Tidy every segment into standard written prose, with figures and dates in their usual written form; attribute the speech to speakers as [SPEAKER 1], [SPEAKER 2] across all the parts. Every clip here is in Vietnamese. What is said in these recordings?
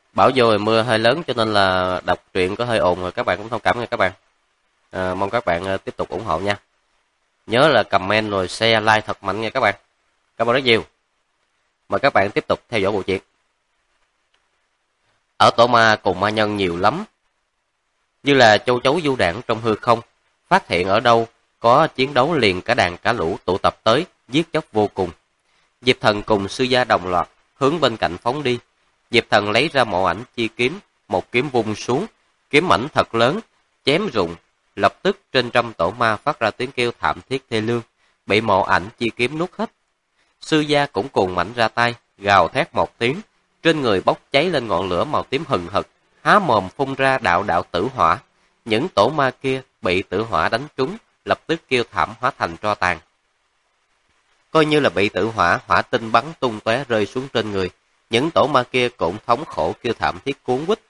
[SPEAKER 1] Bão vô rồi mưa hơi lớn cho nên là đọc truyện có hơi ồn rồi các bạn cũng thông cảm nha các bạn. Mong các bạn tiếp tục ủng hộ nha. Nhớ là comment rồi share like thật mạnh nha các bạn. Cảm ơn rất nhiều. Mời các bạn tiếp tục theo dõi bộ truyện. Ở tổ ma cùng ma nhân nhiều lắm, như là châu chấu du đảng trong hư không, phát hiện ở đâu có chiến đấu liền cả đàn cả lũ tụ tập tới, giết chóc vô cùng. Diệp Thần cùng sư gia đồng loạt hướng bên cạnh phóng đi. Diệp Thần lấy ra mộ ảnh chi kiếm, một kiếm vung xuống, kiếm mảnh thật lớn, chém rụng, lập tức trên trăm tổ ma phát ra tiếng kêu thảm thiết thê lương, bị mộ ảnh chi kiếm nuốt hết. Sư gia cũng cùng mảnh ra tay, gào thét một tiếng, trên người bốc cháy lên ngọn lửa màu tím hừng hực, há mồm phun ra đạo đạo tử hỏa. Những tổ ma kia bị tử hỏa đánh trúng, lập tức kêu thảm hóa thành tro tàn. Coi như là bị tử hỏa, hỏa tinh bắn tung tóe rơi xuống trên người, những tổ ma kia cũng thống khổ kêu thảm thiết cuốn quýt.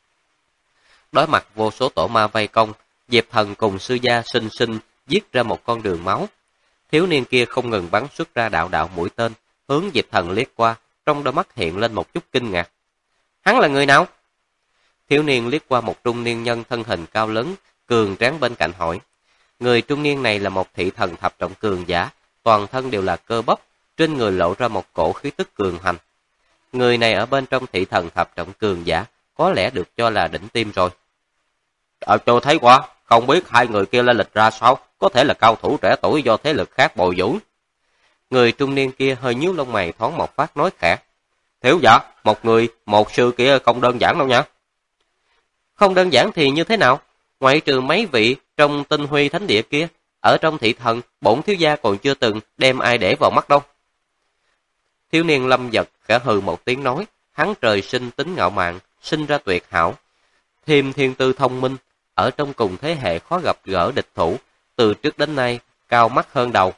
[SPEAKER 1] Đối mặt vô số tổ ma vây công, Diệp Thần cùng sư gia sinh sinh giết ra một con đường máu. Thiếu niên kia không ngừng bắn xuất ra đạo đạo mũi tên, hướng Diệp Thần liếc qua, trong đôi mắt hiện lên một chút kinh ngạc. Hắn là người nào? Thiếu niên liếc qua một trung niên nhân thân hình cao lớn, cường tráng bên cạnh hỏi. Người trung niên này là một thị thần thập trọng cường giả, toàn thân đều là cơ bắp, trên người lộ ra một cổ khí tức cường hành. Người này ở bên trong thị thần thập trọng cường giả, có lẽ được cho là đỉnh tim rồi. Tôi thấy qua, không biết hai người kia lên lịch ra sao, có thể là cao thủ trẻ tuổi do thế lực khác bồi dưỡng. Người trung niên kia hơi nhíu lông mày thoáng một phát nói khẽ. Thiếu giả, một người, một sư kia không đơn giản đâu nha. Không đơn giản thì như thế nào? Ngoại trừ mấy vị trong tinh huy thánh địa kia, ở trong thị thần, bổn thiếu gia còn chưa từng đem ai để vào mắt đâu. Thiếu niên Lâm Giật khẽ hừ một tiếng nói, hắn trời sinh tính ngạo mạn, sinh ra tuyệt hảo. Thêm thiên tư thông minh, ở trong cùng thế hệ khó gặp gỡ địch thủ, từ trước đến nay, cao mắt hơn đầu.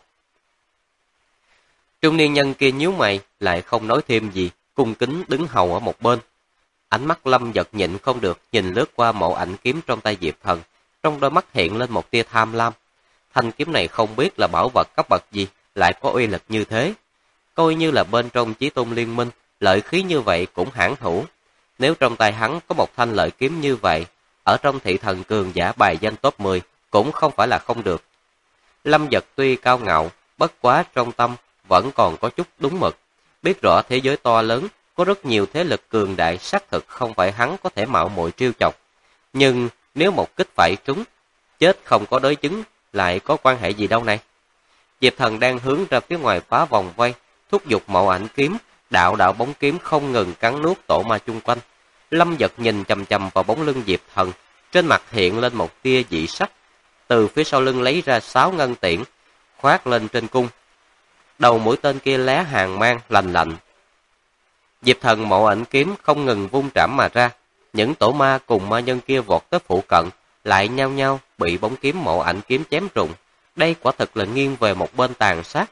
[SPEAKER 1] Trung niên nhân kia nhíu mày, lại không nói thêm gì, cung kính đứng hầu ở một bên. Ánh mắt Lâm Giật nhịn không được, nhìn lướt qua mộ ảnh kiếm trong tay Diệp Thần, trong đôi mắt hiện lên một tia tham lam. Thanh kiếm này không biết là bảo vật cấp bậc gì, lại có uy lực như thế. Coi như là bên trong Chí Tôn Liên Minh, lợi khí như vậy cũng hãn thủ. Nếu trong tay hắn có một thanh lợi kiếm như vậy, ở trong thị thần cường giả bài danh top 10, cũng không phải là không được. Lâm Giật tuy cao ngạo, bất quá trong tâm vẫn còn có chút đúng mực, biết rõ thế giới to lớn, có rất nhiều thế lực cường đại xác thực không phải hắn có thể mạo muội trêu chọc. Nhưng nếu một kích phải trúng, chết không có đối chứng, lại có quan hệ gì đâu này? Diệp Thần đang hướng ra phía ngoài phá vòng vây, thúc giục mộ ảnh kiếm, đạo đạo bóng kiếm không ngừng cắn nuốt tổ ma chung quanh. Lâm Giật nhìn chằm chằm vào bóng lưng Diệp Thần, trên mặt hiện lên một tia dị sắc. Từ phía sau lưng lấy ra 6 ngân tiễn, khoác lên trên cung. Đầu mũi tên kia lóe hàn mang lạnh lạnh. Diệp Thần mộ ảnh kiếm không ngừng vung trảm mà ra, những tổ ma cùng ma nhân kia vọt tới phụ cận, lại nhao nhao bị bóng kiếm mộ ảnh kiếm chém rụng. Đây quả thực là nghiêng về một bên tàn sát.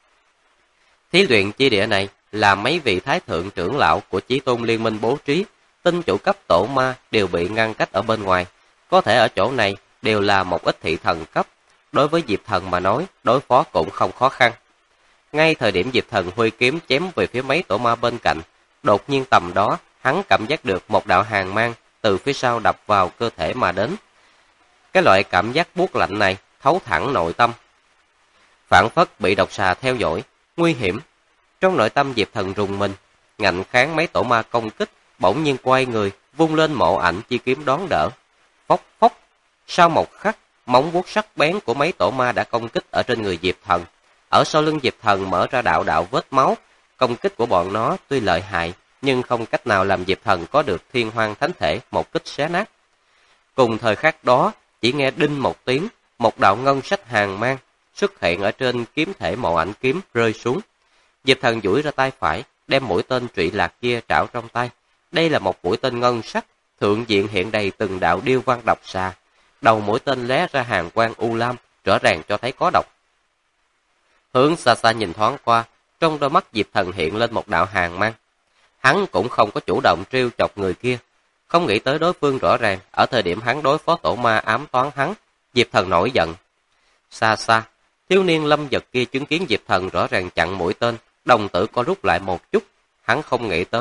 [SPEAKER 1] Thí luyện chi địa này là mấy vị thái thượng trưởng lão của Chí Tôn Liên Minh bố trí, tinh chủ cấp tổ ma đều bị ngăn cách ở bên ngoài. Có thể ở chỗ này đều là một ít thị thần cấp, đối với Diệp Thần mà nói, đối phó cũng không khó khăn. Ngay thời điểm Diệp Thần huy kiếm chém về phía mấy tổ ma bên cạnh, đột nhiên tầm đó, hắn cảm giác được một đạo hàn mang từ phía sau đập vào cơ thể mà đến. Cái loại cảm giác buốt lạnh này thấu thẳng nội tâm. Phản phất bị độc xà theo dõi, nguy hiểm. Trong nội tâm Diệp Thần rùng mình, ngạnh kháng mấy tổ ma công kích, bỗng nhiên quay người, vung lên mộ ảnh chi kiếm đón đỡ. Phốc phốc, sau một khắc, móng vuốt sắc bén của mấy tổ ma đã công kích ở trên người Diệp Thần. Ở sau lưng Diệp Thần mở ra đạo đạo vết máu, công kích của bọn nó tuy lợi hại, nhưng không cách nào làm Diệp Thần có được thiên hoang thánh thể một kích xé nát. Cùng thời khắc đó, chỉ nghe đinh một tiếng, một đạo ngân sách hàn mang xuất hiện ở trên kiếm thể mộ ảnh kiếm rơi xuống. Diệp Thần duỗi ra tay phải, đem mũi tên trụy lạc kia trảo trong tay. Đây là một mũi tên ngân sắc, thượng diện hiện đầy từng đạo điêu văn độc xà. Đầu mũi tên lóe ra hàn quang u lam, rõ ràng cho thấy có độc. Hướng xa xa nhìn thoáng qua, trong đôi mắt Diệp Thần hiện lên một đạo hàn mang. Hắn cũng không có chủ động trêu chọc người kia, không nghĩ tới đối phương rõ ràng, ở thời điểm hắn đối phó tổ ma ám toán hắn, Diệp Thần nổi giận. Xa xa, thiếu niên Lâm Giật kia chứng kiến Diệp Thần rõ ràng chặn mũi tên, đồng tử co rút lại một chút, hắn không nghĩ tới,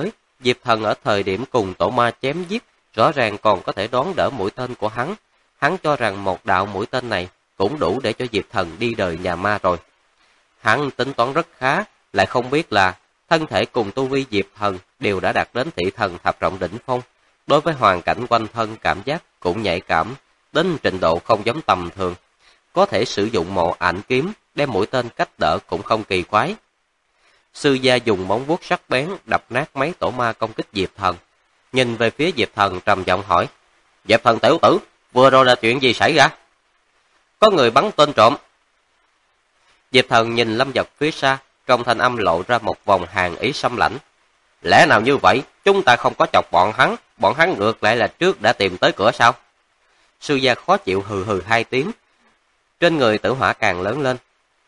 [SPEAKER 1] Diệp Thần ở thời điểm cùng tổ ma chém giết, rõ ràng còn có thể đón đỡ mũi tên của hắn. Hắn cho rằng một đạo mũi tên này cũng đủ để cho Diệp Thần đi đời nhà ma rồi. Hắn tính toán rất khá, lại không biết là thân thể cùng tu vi Diệp Thần đều đã đạt đến thị thần thập trọng đỉnh phong. Đối với hoàn cảnh quanh thân cảm giác cũng nhạy cảm, đến trình độ không giống tầm thường. Có thể sử dụng mộ ảnh kiếm, đem mũi tên cách đỡ cũng không kỳ quái. Sư gia dùng móng vuốt sắc bén đập nát mấy tổ ma công kích Diệp Thần. Nhìn về phía Diệp Thần trầm giọng hỏi, Diệp Thần tiểu tử, vừa rồi là chuyện gì xảy ra? Có người bắn tên trộm. Diệp Thần nhìn Lâm Dật phía xa, trong thanh âm lộ ra một vòng hàn ý xâm lãnh. Lẽ nào như vậy, chúng ta không có chọc bọn hắn ngược lại là trước đã tìm tới cửa sao? Sư gia khó chịu hừ hừ 2 tiếng. Trên người Tử Hỏa càng lớn lên.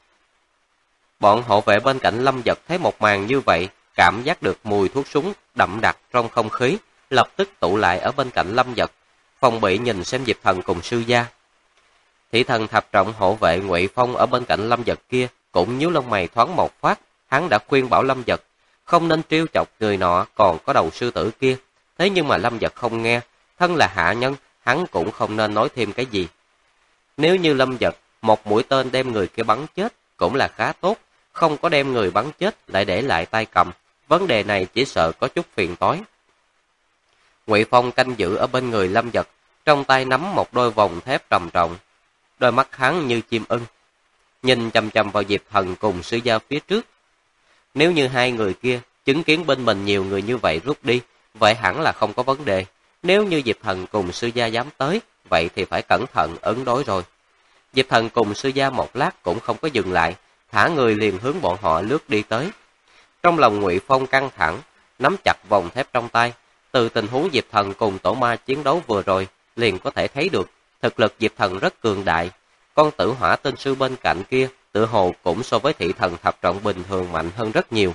[SPEAKER 1] Bọn hộ vệ bên cạnh Lâm Dật thấy một màn như vậy, cảm giác được mùi thuốc súng đậm đặc trong không khí, lập tức tụ lại ở bên cạnh Lâm Dật, phòng bị nhìn xem Diệp Thần cùng sư gia. Thị thần thập trọng hộ vệ Ngụy Phong ở bên cạnh Lâm Dật kia cũng nhíu lông mày thoáng một phát, hắn đã khuyên bảo Lâm Dật không nên trêu chọc người nọ còn có đầu sư tử kia, thế nhưng mà Lâm Dật không nghe, thân là hạ nhân, hắn cũng không nên nói thêm cái gì. Nếu như Lâm Dật một mũi tên đem người kia bắn chết cũng là khá tốt, không có đem người bắn chết lại để lại tay cầm, vấn đề này chỉ sợ có chút phiền toái. Ngụy Phong canh giữ ở bên người Lâm Dật, trong tay nắm một đôi vòng thép trầm trọng, đôi mắt hắn như chim ưng, nhìn chằm chằm vào Diệp Thần cùng sư gia phía trước. Nếu như hai người kia chứng kiến bên mình nhiều người như vậy rút đi, vậy hẳn là không có vấn đề. Nếu như Diệp Thần cùng sư gia dám tới, vậy thì phải cẩn thận ứng đối rồi. Diệp Thần cùng sư gia một lát cũng không có dừng lại, thả người liền hướng bọn họ lướt đi tới. Trong lòng Ngụy Phong căng thẳng, nắm chặt vòng thép trong tay. Từ tình huống Diệp Thần cùng tổ ma chiến đấu vừa rồi, liền có thể thấy được thực lực Diệp Thần rất cường đại. Con Tử Hỏa tên sư bên cạnh kia, tự hồ cũng so với thị thần thập trọng bình thường mạnh hơn rất nhiều.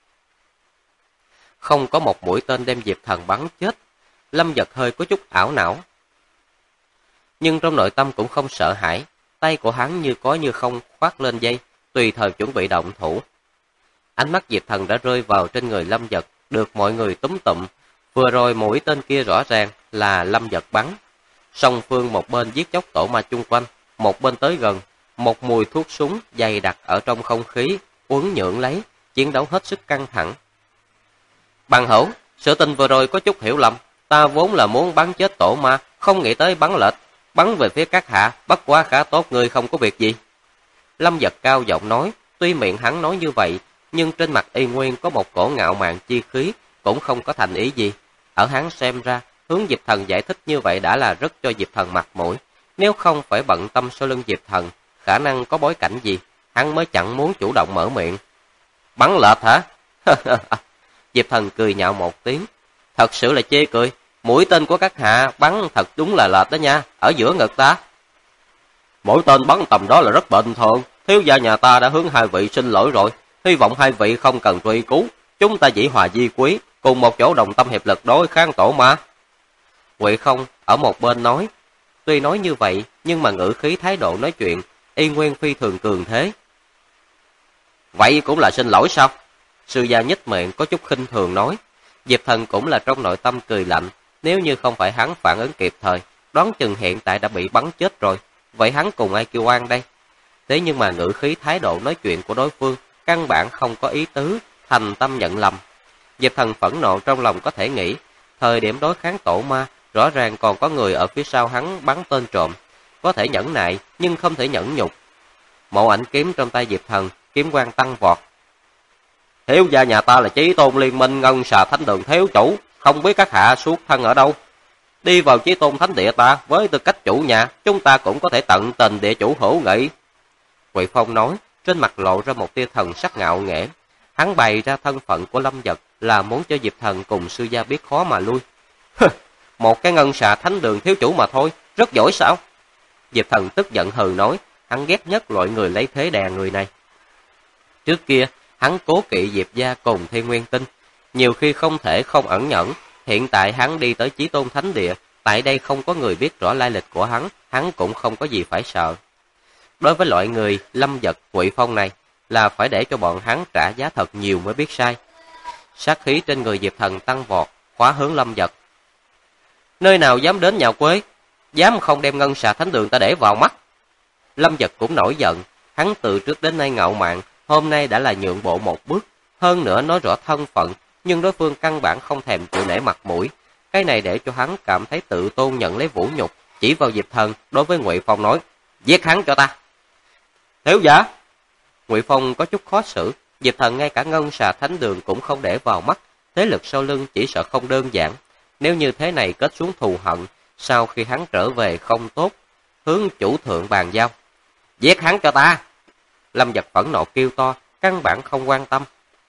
[SPEAKER 1] Không có một mũi tên đem Diệp Thần bắn chết, Lâm Dật hơi có chút ảo não. Nhưng trong nội tâm cũng không sợ hãi, tay của hắn như có như không khoác lên dây, tùy thời chuẩn bị động thủ. Ánh mắt Diệp Thần đã rơi vào trên người Lâm Dật, được mọi người túm tụm. Vừa rồi mũi tên kia rõ ràng là Lâm Dật bắn. Song phương một bên giết chóc tổ ma chung quanh, một bên tới gần, một mùi thuốc súng dày đặc ở trong không khí, uốn nhượng lấy, chiến đấu hết sức căng thẳng. Bằng hữu, sự tình vừa rồi có chút hiểu lầm, ta vốn là muốn bắn chết tổ ma, không nghĩ tới bắn lệch, bắn về phía các hạ, bất quá khá tốt, người không có việc gì. Lâm Dật cao giọng nói, tuy miệng hắn nói như vậy, nhưng trên mặt y nguyên có một cổ ngạo mạn chi khí, cũng không có thành ý gì. Ở hắn xem ra, hướng Diệp Thần giải thích như vậy đã là rất cho Diệp Thần mặt mũi. Nếu không phải bận tâm sau lưng Diệp Thần, khả năng có bối cảnh gì, hắn mới chẳng muốn chủ động mở miệng. Bắn lệch hả? Diệp Thần cười nhạo một tiếng. Thật sự là chê cười, mũi tên của các hạ bắn thật đúng là lệch đó nha, ở giữa ngực ta. Mũi tên bắn tầm đó là rất bình thường, thiếu gia nhà ta đã hướng hai vị xin lỗi rồi, hy vọng hai vị không cần truy cứu, chúng ta dĩ hòa vi quý, cùng một chỗ đồng tâm hiệp lực đối kháng tổ ma. Ngụy Không ở một bên nói, tuy nói như vậy, nhưng mà ngữ khí thái độ nói chuyện, y nguyên phi thường cường thế. Vậy cũng là xin lỗi sao? Sư gia nhếch miệng có chút khinh thường nói. Diệp Thần cũng là trong nội tâm cười lạnh, nếu như không phải hắn phản ứng kịp thời, đoán chừng hiện tại đã bị bắn chết rồi, vậy hắn cùng ai kêu oan đây? Thế nhưng mà ngữ khí thái độ nói chuyện của đối phương, căn bản không có ý tứ, thành tâm nhận lầm. Diệp Thần phẫn nộ trong lòng có thể nghĩ, thời điểm đối kháng tổ ma, rõ ràng còn có người ở phía sau hắn bắn tên trộm, có thể nhẫn nại nhưng không thể nhẫn nhục. Mộ ảnh kiếm trong tay Diệp Thần, kiếm quang tăng vọt. Thiếu gia nhà ta là Chí Tôn Liên Minh Ngân Xà Thánh Đường thiếu chủ, không biết các hạ xuất thân ở đâu. Đi vào Chí Tôn Thánh Địa ta, với tư cách chủ nhà, chúng ta cũng có thể tận tình địa chủ hữu nghị. Ngụy Phong nói, trên mặt lộ ra một tia thần sắc ngạo nghễ. Hắn bày ra thân phận của Lâm Dật là muốn cho Diệp Thần cùng sư gia biết khó mà lui. Một cái Ngân Xà Thánh Đường thiếu chủ mà thôi, rất giỏi sao? Diệp Thần tức giận hừ nói, hắn ghét nhất loại người lấy thế đè người này. Trước kia, hắn cố kỵ Diệp gia cùng Thiên Nguyên Tinh, nhiều khi không thể không ẩn nhẫn. Hiện tại hắn đi tới Chí Tôn Thánh Địa, tại đây không có người biết rõ lai lịch của hắn cũng không có gì phải sợ. Đối với loại người Lâm Dật, Ngụy Phong này, là phải để cho bọn hắn trả giá thật nhiều mới biết sai. Sát khí trên người Diệp Thần tăng vọt, khóa hướng Lâm Dật. Nơi nào dám đến nhà quê, dám không đem ngân xà thánh đường ta để vào mắt. Lâm Dật cũng nổi giận, hắn từ trước đến nay ngạo mạn, hôm nay đã là nhượng bộ một bước, hơn nữa nói rõ thân phận, nhưng đối phương căn bản không thèm chịu nể mặt mũi. Cái này để cho hắn cảm thấy tự tôn nhận lấy vũ nhục, chỉ vào Diệp Thần đối với Ngụy Phong nói, giết hắn cho ta. Thiếu giả. Ngụy Phong có chút khó xử, Diệp Thần ngay cả ngân xà thánh đường cũng không để vào mắt, thế lực sau lưng chỉ sợ không đơn giản. Nếu như thế này kết xuống thù hận, sau khi hắn trở về không tốt, hướng chủ thượng bàn giao. Giết hắn cho ta. Lâm Dật phẫn nộ kêu to, căn bản không quan tâm.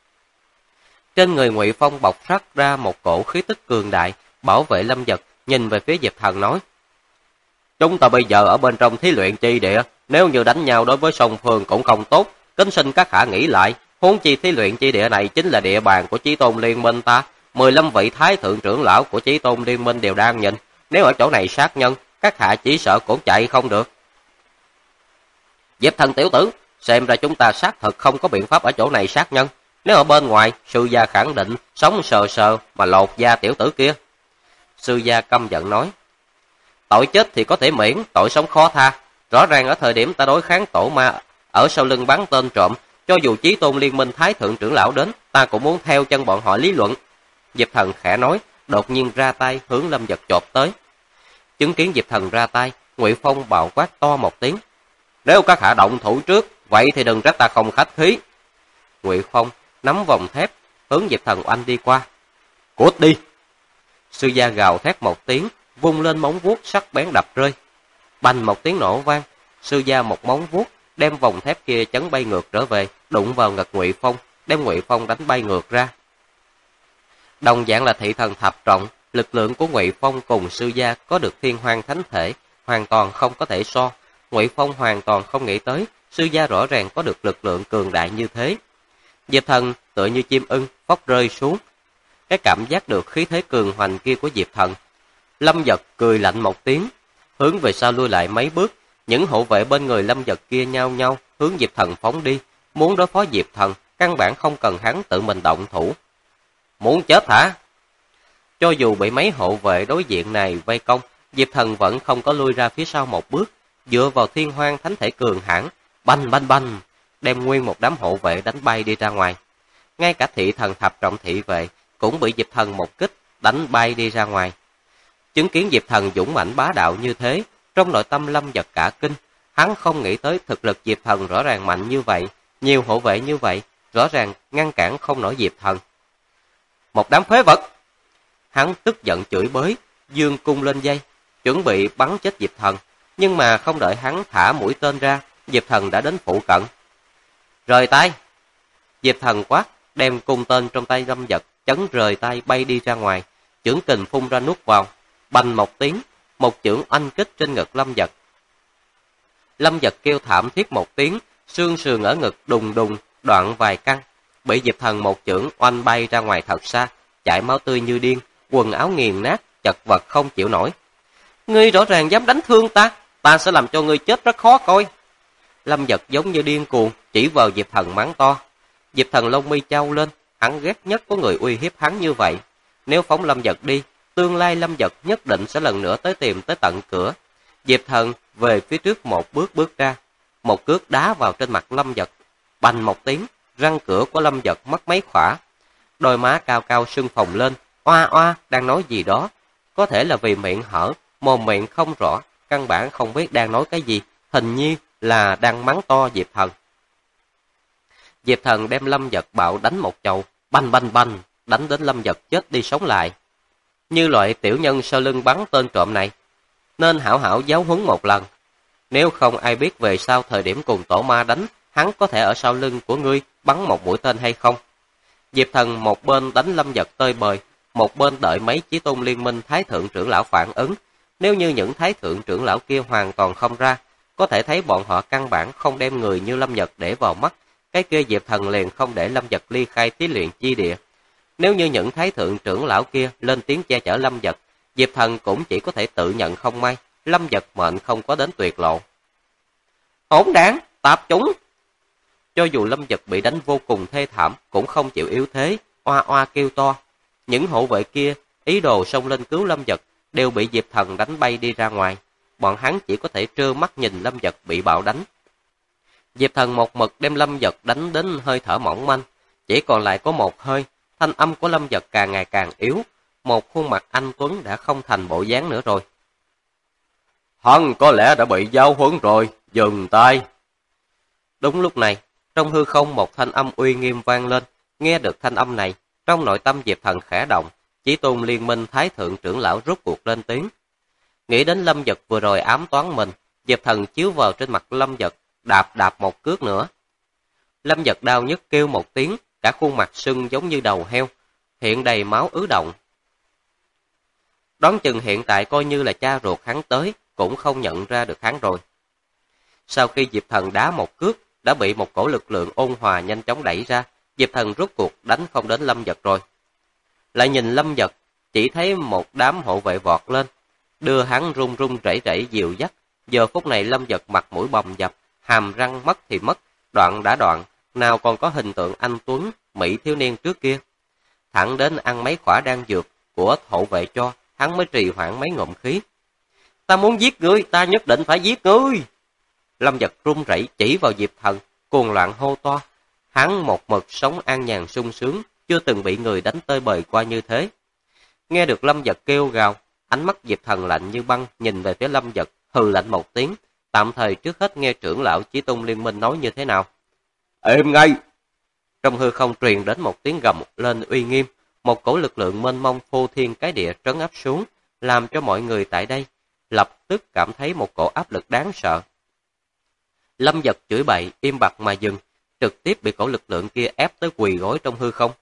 [SPEAKER 1] Trên người Ngụy Phong bộc phát ra một cổ khí tức cường đại, bảo vệ Lâm Dật, nhìn về phía Diệp Thần nói. Chúng ta bây giờ ở bên trong thí luyện chi địa, nếu như đánh nhau đối với song phương cũng không tốt, kính xin các hạ nghĩ lại, huống chi thí luyện chi địa này chính là địa bàn của Chí Tôn Liên Minh ta, 15 vị thái thượng trưởng lão của Chí Tôn Liên Minh đều đang nhìn, nếu ở chỗ này sát nhân, các hạ chỉ sợ cũng chạy không được. Diệp Thần tiểu tử, xem ra chúng ta xác thực không có biện pháp ở chỗ này sát nhân, nếu ở bên ngoài, sư gia khẳng định sống sờ sờ mà lột da tiểu tử kia. Sư gia căm giận nói, tội chết thì có thể miễn, tội sống khó tha. Rõ ràng ở thời điểm ta đối kháng tổ ma ở sau lưng bắn tên trộm, cho dù Chí Tôn Liên Minh thái thượng trưởng lão đến, ta cũng muốn theo chân bọn họ lý luận. Diệp Thần khẽ nói, đột nhiên ra tay hướng Lâm Dật chộp tới. Chứng kiến Diệp Thần ra tay, Ngụy Phong bạo quát to một tiếng. Nếu các hạ động thủ trước, vậy thì đừng trách ta không khách khí. Ngụy Phong nắm vòng thép, hướng Diệp Thần oanh đi qua. Cút đi! Sư gia gào thét một tiếng, vung lên móng vuốt sắc bén đập rơi. Bành một tiếng nổ vang, sư gia một móng vuốt, đem vòng thép kia chấn bay ngược trở về, đụng vào ngực Ngụy Phong, đem Ngụy Phong đánh bay ngược ra. Đồng dạng là thị thần thập trọng, lực lượng của Ngụy Phong cùng sư gia có được thiên hoang thánh thể, hoàn toàn không có thể so. Ngụy Phong hoàn toàn không nghĩ tới, sư gia rõ ràng có được lực lượng cường đại như thế. Diệp Thần tựa như chim ưng, phóc rơi xuống. Cái cảm giác được khí thế cường hoành kia của Diệp Thần. Lâm Dật cười lạnh một tiếng, hướng về sau lui lại mấy bước. Những hộ vệ bên người Lâm Dật kia nhao nhao hướng Diệp Thần phóng đi, muốn đối phó Diệp Thần, căn bản không cần hắn tự mình động thủ. Muốn chết hả? Cho dù bị mấy hộ vệ đối diện này vây công, Diệp Thần vẫn không có lui ra phía sau một bước, dựa vào thiên hoang thánh thể cường hãn, bành bành bành, đem nguyên một đám hộ vệ đánh bay đi ra ngoài. Ngay cả thị thần thập trọng thị vệ cũng bị Diệp Thần một kích đánh bay đi ra ngoài. Chứng kiến Diệp Thần dũng mãnh bá đạo như thế, trong nội tâm Lâm Dật cả kinh, hắn không nghĩ tới thực lực Diệp Thần rõ ràng mạnh như vậy, nhiều hộ vệ như vậy, rõ ràng ngăn cản không nổi Diệp Thần. Một đám phế vật! Hắn tức giận chửi bới, giương cung lên dây, chuẩn bị bắn chết Diệp Thần, nhưng mà không đợi hắn thả mũi tên ra, Diệp Thần đã đến phụ cận. Rời tay! Diệp Thần quát, đem cung tên trong tay Lâm Dật chấn rời tay bay đi ra ngoài, chưởng kình phun ra nuốt vào, bành một tiếng, một chưởng oanh kích trên ngực Lâm Dật. Lâm Dật kêu thảm thiết một tiếng, xương sườn ở ngực đùng đùng, đoạn vài căn, bị Diệp Thần một chưởng oanh bay ra ngoài thật xa, chảy máu tươi như điên, quần áo nghiền nát, chật vật không chịu nổi. Ngươi rõ ràng dám đánh thương ta, ta sẽ làm cho ngươi chết rất khó coi. Lâm Dật giống như điên cuồng, chỉ vào Diệp Thần mắng to. Diệp Thần lông mi chau lên, hắn ghét nhất có người uy hiếp hắn như vậy. Nếu phóng Lâm Dật đi, tương lai Lâm Dật nhất định sẽ lần nữa tới tìm tới tận cửa. Diệp Thần về phía trước một bước bước ra, một cước đá vào trên mặt Lâm Dật. Bành một tiếng, răng cửa của Lâm Dật mất mấy khỏa. Đôi má cao cao sưng phồng lên, oa oa đang nói gì đó. Có thể là vì miệng hở, mồm miệng không rõ, căn bản không biết đang nói cái gì, hình như là đang mắng to Diệp Thần. Diệp Thần đem Lâm Dật bạo đánh một chầu, bành bành bành, đánh đến Lâm Dật chết đi sống lại. Như loại tiểu nhân sau lưng bắn tên trộm này, nên hảo hảo giáo huấn một lần. Nếu không ai biết về sau thời điểm cùng tổ ma đánh, hắn có thể ở sau lưng của ngươi bắn một mũi tên hay không. Diệp Thần một bên đánh Lâm Dật tơi bời, một bên đợi mấy Chí Tôn Liên Minh thái thượng trưởng lão phản ứng. Nếu như những thái thượng trưởng lão kia hoàn toàn không ra, có thể thấy bọn họ căn bản không đem người như Lâm Dật để vào mắt, cái kia Diệp Thần liền không để Lâm Dật ly khai thí luyện chi địa. Nếu như những thái thượng trưởng lão kia lên tiếng che chở Lâm Dật, Diệp Thần cũng chỉ có thể tự nhận không may, Lâm Dật mệnh không có đến tuyệt lộ. Hỗn đản, tạp chúng! Cho dù Lâm Dật bị đánh vô cùng thê thảm, cũng không chịu yếu thế, oa oa kêu to. Những hộ vệ kia ý đồ xông lên cứu Lâm Dật đều bị Diệp Thần đánh bay đi ra ngoài. Bọn hắn chỉ có thể trơ mắt nhìn Lâm Dật bị bạo đánh. Diệp Thần một mực đem Lâm Dật đánh đến hơi thở mỏng manh, chỉ còn lại có một hơi. Thanh âm của Lâm Dật càng ngày càng yếu, một khuôn mặt anh tuấn đã không thành bộ dáng nữa rồi. Hắn có lẽ đã bị giáo huấn rồi, dừng tay. Đúng lúc này, trong hư không một thanh âm uy nghiêm vang lên. Nghe được thanh âm này, trong nội tâm Diệp Thần khẽ động, Chí Tôn Liên Minh Thái Thượng trưởng lão rốt cuộc lên tiếng. Nghĩ đến Lâm Dật vừa rồi ám toán mình, Diệp Thần chiếu vào trên mặt Lâm Dật, đạp một cước nữa. Lâm Dật đau nhức kêu một tiếng, cả khuôn mặt sưng giống như đầu heo, hiện đầy máu ứ động. Đoán chừng hiện tại coi như là cha ruột hắn tới, cũng không nhận ra được hắn rồi. Sau khi Diệp Thần đá một cước, đã bị một cổ lực lượng ôn hòa nhanh chóng đẩy ra, Diệp Thần rốt cuộc đánh không đến Lâm Dật rồi. Lại nhìn Lâm Dật, chỉ thấy một đám hộ vệ vọt lên, đưa hắn run run rẩy rẩy dìu dắt. Giờ phút này Lâm Dật mặt mũi bầm dập, hàm răng mất thì mất, đoạn đã đoạn, nào còn có hình tượng anh tuấn, mỹ thiếu niên trước kia. Thẳng đến ăn mấy khỏa đan dược của hộ vệ cho, hắn mới trì hoãn mấy ngụm khí. Ta muốn giết ngươi, ta nhất định phải giết ngươi. Lâm Dật run rẩy chỉ vào Diệp Thần, cuồng loạn hô to. Hắn một mực sống an nhàn sung sướng, chưa từng bị người đánh tơi bời qua như thế. Nghe được Lâm Dật kêu gào, ánh mắt Diệp Thần lạnh như băng, nhìn về phía Lâm Dật, hừ lạnh một tiếng, tạm thời trước hết nghe trưởng lão Chí Tôn Liên Minh nói như thế nào. Im ngay! Trong hư không truyền đến một tiếng gầm lên uy nghiêm, một cổ lực lượng mênh mông phô thiên cái địa trấn áp xuống, làm cho mọi người tại đây lập tức cảm thấy một cổ áp lực đáng sợ. Lâm Dật chửi bậy, im bặt mà dừng, trực tiếp bị cổ lực lượng kia ép tới quỳ gối trong hư không.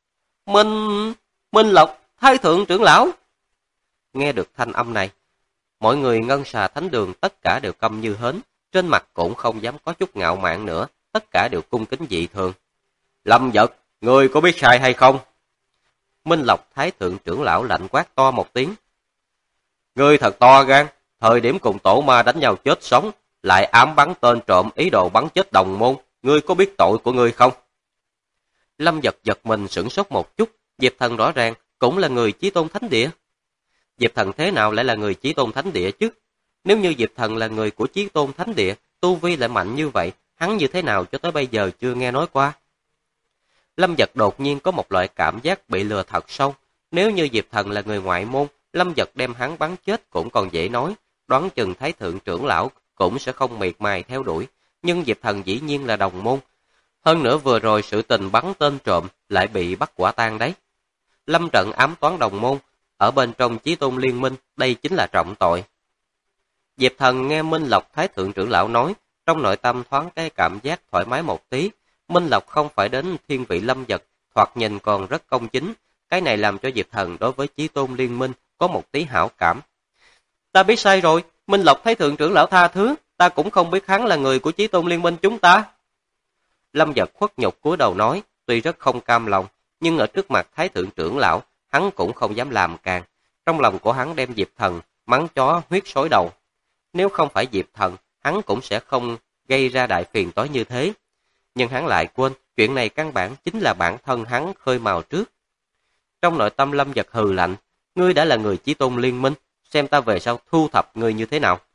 [SPEAKER 1] Minh Lộc, Thái Thượng trưởng lão! Nghe được thanh âm này, mọi người Ngân Xà Thánh Đường tất cả đều câm như hến, trên mặt cũng không dám có chút ngạo mạn nữa, tất cả đều cung kính dị thường. Lâm Dật, ngươi có biết sai hay không? Minh Lộc Thái Thượng trưởng lão lạnh quát to một tiếng. Ngươi thật to gan, thời điểm cùng tổ ma đánh nhau chết sống, lại ám bắn tên trộm ý đồ bắn chết đồng môn, ngươi có biết tội của ngươi không? Lâm Dật giật mình sửng sốt một chút, Diệp Thần rõ ràng cũng là người Chí Tôn Thánh Địa. Diệp Thần thế nào lại là người Chí Tôn Thánh Địa chứ? Nếu như Diệp Thần là người của Chí Tôn Thánh Địa, tu vi lại mạnh như vậy, hắn như thế nào cho tới bây giờ chưa nghe nói qua? Lâm Dật đột nhiên có một loại cảm giác bị lừa thật sâu. Nếu như Diệp Thần là người ngoại môn, Lâm Dật đem hắn bắn chết cũng còn dễ nói, đoán chừng Thái Thượng trưởng lão cũng sẽ không miệt mài theo đuổi. Nhưng Diệp Thần dĩ nhiên là đồng môn. Hơn nữa vừa rồi sự tình bắn tên trộm lại bị bắt quả tang đấy. Lâm trận ám toán đồng môn, ở bên trong Chí Tôn Liên Minh, đây chính là trọng tội. Diệp Thần nghe Minh Lộc Thái Thượng trưởng lão nói, trong nội tâm thoáng cái cảm giác thoải mái một tí. Minh Lộc không phải đến thiên vị Lâm Dật, thoạt nhìn còn rất công chính. Cái này làm cho Diệp Thần đối với Chí Tôn Liên Minh có một tí hảo cảm. Ta biết sai rồi, Minh Lộc Thái Thượng trưởng lão tha thứ, ta cũng không biết hắn là người của Chí Tôn Liên Minh chúng ta. Lâm Dật khuất nhục cúi đầu nói, tuy rất không cam lòng, nhưng ở trước mặt Thái Thượng trưởng lão, hắn cũng không dám làm càng. Trong lòng của hắn đem Diệp Thần mắng chó huyết sói đầu. Nếu không phải Diệp Thần, hắn cũng sẽ không gây ra đại phiền toái như thế. Nhưng hắn lại quên, chuyện này căn bản chính là bản thân hắn khơi mào trước. Trong nội tâm Lâm Dật hừ lạnh, ngươi đã là người Chí Tôn Liên Minh, xem ta về sau thu thập ngươi như thế nào.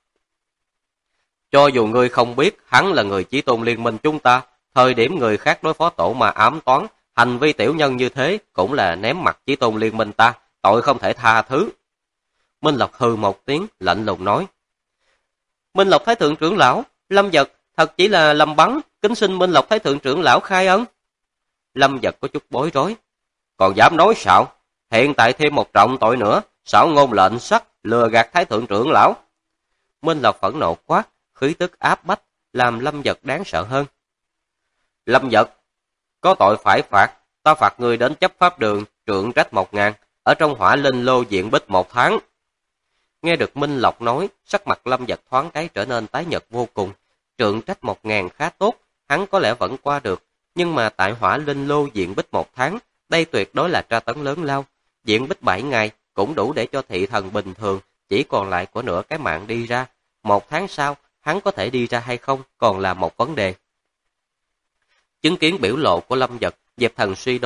[SPEAKER 1] Cho dù ngươi không biết hắn là người Chí Tôn Liên Minh chúng ta, thời điểm người khác đối phó tổ mà ám toán, hành vi tiểu nhân như thế cũng là ném mặt Chí Tôn Liên Minh ta, tội không thể tha thứ. Minh Lộc hừ một tiếng, lạnh lùng nói. Minh Lộc Thái Thượng trưởng lão, Lâm Dật thật chỉ là lầm bắn, kính xin Minh Lộc Thái Thượng trưởng lão khai ân. Lâm Dật có chút bối rối. Còn dám nói sao? Hiện tại thêm một trọng tội nữa, xảo ngôn lệnh sắc, lừa gạt Thái Thượng trưởng lão. Minh Lộc phẫn nộ quát, khí tức áp bách, làm Lâm Dật đáng sợ hơn. Lâm Dật, có tội phải phạt, ta phạt người đến chấp pháp đường, trượng trách 1.000, ở trong hỏa linh lô diện bích 1 tháng. Nghe được Minh Lộc nói, sắc mặt Lâm Dật thoáng cái trở nên tái nhợt vô cùng. Trượng trách 1.000 khá tốt, hắn có lẽ vẫn qua được, nhưng mà tại hỏa linh lô diện bích 1 tháng, đây tuyệt đối là tra tấn lớn lao. Diện bích 7 ngày cũng đủ để cho thị thần bình thường chỉ còn lại của nửa cái mạng đi ra. 1 tháng sau, hắn có thể đi ra hay không còn là một vấn đề. Chứng kiến biểu lộ của Lâm Dật, Diệp Thần suy đoán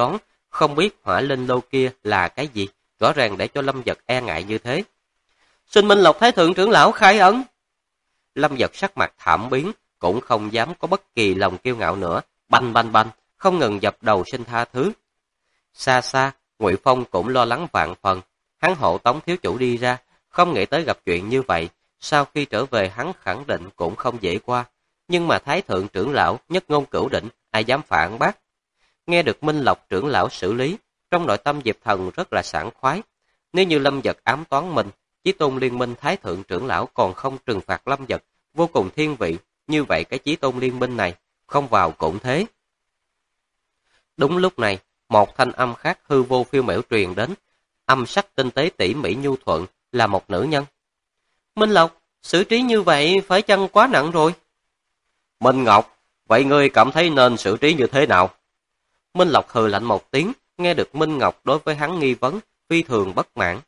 [SPEAKER 1] không biết hỏa linh lô kia là cái gì, rõ ràng để cho Lâm Dật e ngại như thế. Xin Minh Lộc Thái Thượng trưởng lão khai ấn. Lâm Dật sắc mặt thảm biến, cũng không dám có bất kỳ lòng kiêu ngạo nữa, banh banh banh, không ngừng dập đầu xin tha thứ. Xa xa, Ngụy Phong cũng lo lắng vạn phần, hắn hộ tống thiếu chủ đi ra, không nghĩ tới gặp chuyện như vậy, sau khi trở về hắn khẳng định cũng không dễ qua, nhưng mà Thái Thượng trưởng lão nhất ngôn cửu định, ai dám phản bác. Nghe được Minh Lộc trưởng lão xử lý, trong nội tâm Diệp Thần rất là sảng khoái. Nếu như Lâm Dật ám toán mình, Chí Tôn Liên Minh Thái Thượng trưởng lão còn không trừng phạt Lâm Dật, vô cùng thiên vị, như vậy cái Chí Tôn Liên Minh này, không vào cũng thế. Đúng lúc này, một thanh âm khác hư vô phiêu miểu truyền đến, âm sắc tinh tế tỉ mỉ nhu thuận, là một nữ nhân. Minh Lộc, xử trí như vậy phải chăng quá nặng rồi? Minh Ngọc, vậy ngươi cảm thấy nên xử trí như thế nào? Minh Lộc hừ lạnh một tiếng, nghe được Minh Ngọc đối với hắn nghi vấn, phi thường bất mãn.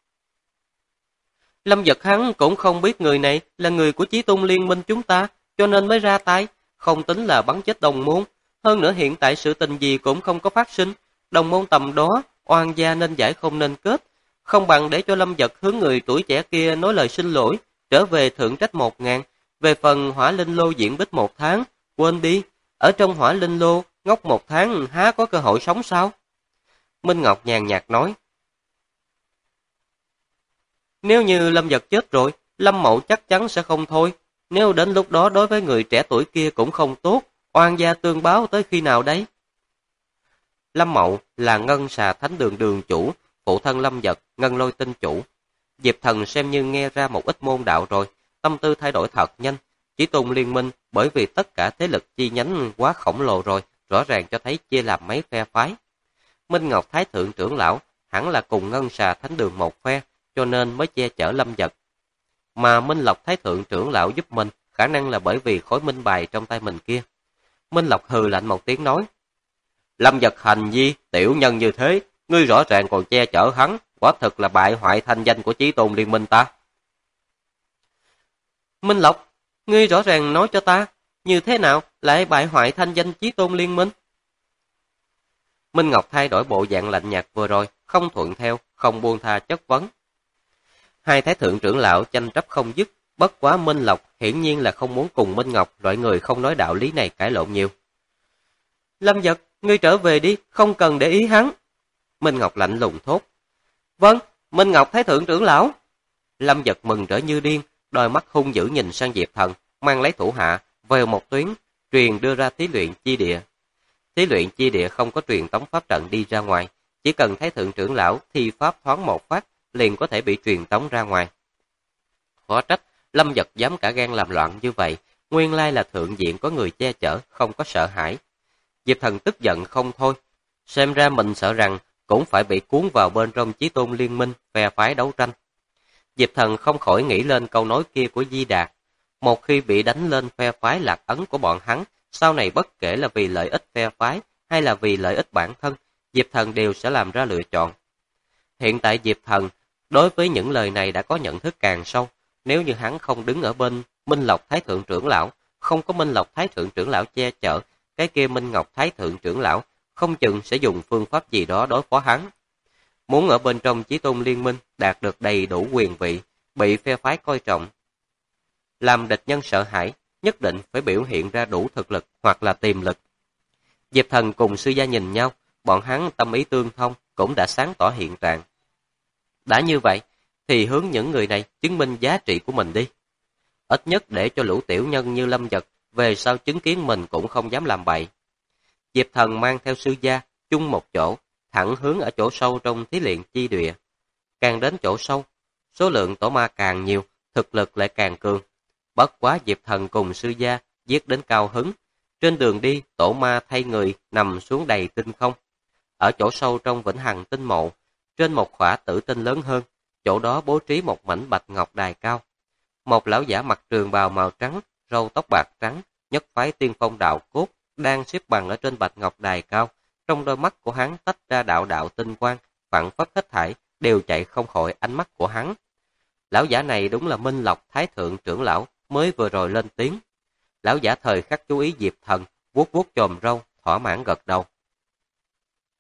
[SPEAKER 1] Lâm Dật hắn cũng không biết người này là người của Chí Tôn Liên Minh chúng ta, cho nên mới ra tay, không tính là bắn chết đồng môn. Hơn nữa hiện tại sự tình gì cũng không có phát sinh, đồng môn tầm đó, oan gia nên giải không nên kết. Không bằng để cho Lâm Dật hướng người tuổi trẻ kia nói lời xin lỗi, trở về thưởng trách 1.000. Về phần hỏa linh lô diễn bích 1 tháng, quên đi, ở trong hỏa linh lô, ngốc 1 tháng há có cơ hội sống sao? Minh Ngọc nhàn nhạt nói. Nếu như Lâm Dật chết rồi, Lâm Mậu chắc chắn sẽ không thôi. Nếu đến lúc đó đối với người trẻ tuổi kia cũng không tốt, oan gia tương báo tới khi nào đấy? Lâm Mậu là Ngân Xà Thánh Đường đường chủ, phụ thân Lâm Dật, Ngân Lôi Tinh chủ. Diệp Thần xem như nghe ra một ít môn đạo rồi, tâm tư thay đổi thật nhanh. Chí Tôn Liên Minh bởi vì tất cả thế lực chi nhánh quá khổng lồ rồi, rõ ràng cho thấy chia làm mấy phe phái. Minh Ngọc Thái Thượng trưởng lão hẳn là cùng Ngân Xà Thánh Đường một phe, cho nên mới che chở Lâm Dật. Mà Minh Lộc Thái Thượng trưởng lão giúp mình, khả năng là bởi vì khối minh bài trong tay mình kia. Minh Lộc hừ lạnh một tiếng nói. Lâm Dật hành vi tiểu nhân như thế, ngươi rõ ràng còn che chở hắn, quả thực là bại hoại thanh danh của Chí Tôn Liên Minh ta. Minh Lộc, ngươi rõ ràng nói cho ta, như thế nào lại bại hoại thanh danh Chí Tôn Liên Minh? Minh Ngọc thay đổi bộ dạng lạnh nhạt vừa rồi, không thuận theo, không buông tha chất vấn. Hai thái thượng trưởng lão tranh chấp không dứt, bất quá Minh Lộc hiển nhiên là không muốn cùng Minh Ngọc loại người không nói đạo lý này cãi lộn nhiều. Lâm Dật, ngươi trở về đi, không cần để ý hắn. Minh Ngọc lạnh lùng thốt. Vâng, Minh Ngọc Thái Thượng trưởng lão. Lâm Dật mừng rỡ như điên, đôi mắt hung dữ nhìn sang Diệp Thần, mang lấy thủ hạ, vèo một tuyến, truyền đưa ra thí luyện chi địa. Thí luyện chi địa không có truyền tống pháp trận đi ra ngoài, chỉ cần Thái Thượng trưởng lão thi pháp thoáng một phát, liền có thể bị truyền tống ra ngoài. Khó trách, Lâm Dật dám cả gan làm loạn như vậy, nguyên lai là thượng diện có người che chở, không có sợ hãi. Diệp Thần tức giận không thôi, xem ra mình sợ rằng cũng phải bị cuốn vào bên trong Chí Tôn Liên Minh, phe phái đấu tranh. Diệp Thần không khỏi nghĩ lên câu nói kia của Di Đạt, một khi bị đánh lên phe phái Lạc Ấn của bọn hắn, sau này bất kể là vì lợi ích phe phái hay là vì lợi ích bản thân, Diệp Thần đều sẽ làm ra lựa chọn. Hiện tại Diệp Thần đối với những lời này đã có nhận thức càng sâu, nếu như hắn không đứng ở bên Minh Lộc Thái Thượng trưởng lão, không có Minh Lộc Thái Thượng trưởng lão che chở, cái kia Minh Ngọc Thái Thượng trưởng lão không chừng sẽ dùng phương pháp gì đó đối phó hắn. Muốn ở bên trong Chí Tôn Liên Minh đạt được đầy đủ quyền vị, bị phe phái coi trọng, làm địch nhân sợ hãi, nhất định phải biểu hiện ra đủ thực lực hoặc là tiềm lực. Diệp Thần cùng sư gia nhìn nhau, bọn hắn tâm ý tương thông, cũng đã sáng tỏ hiện trạng. Đã như vậy, thì hướng những người này chứng minh giá trị của mình đi. Ít nhất để cho lũ tiểu nhân như Lâm Dật, về sau chứng kiến mình cũng không dám làm bậy. Diệp Thần mang theo sư gia, chung một chỗ, thẳng hướng ở chỗ sâu trong thí luyện chi địa. Càng đến chỗ sâu, số lượng tổ ma càng nhiều, thực lực lại càng cường. Bất quá Diệp Thần cùng sư gia giết đến cao hứng. Trên đường đi, tổ ma thay người nằm xuống đầy tinh không. Ở chỗ sâu trong vĩnh hằng tinh mộ, trên một khỏa tử tinh lớn hơn, chỗ đó bố trí một mảnh bạch ngọc đài cao. Một lão giả mặc trường bào màu trắng, râu tóc bạc trắng, nhất phái tiên phong đạo cốt, đang xếp bằng ở trên bạch ngọc đài cao. Trong đôi mắt của hắn tách ra đạo đạo tinh quang, phản phất hết thảy, đều chạy không khỏi ánh mắt của hắn. Lão giả này đúng là Minh Lộc Thái Thượng trưởng lão, mới vừa rồi lên tiếng. Lão giả thời khắc chú ý Diệp Thần, vuốt vuốt chòm râu, thỏa mãn gật đầu.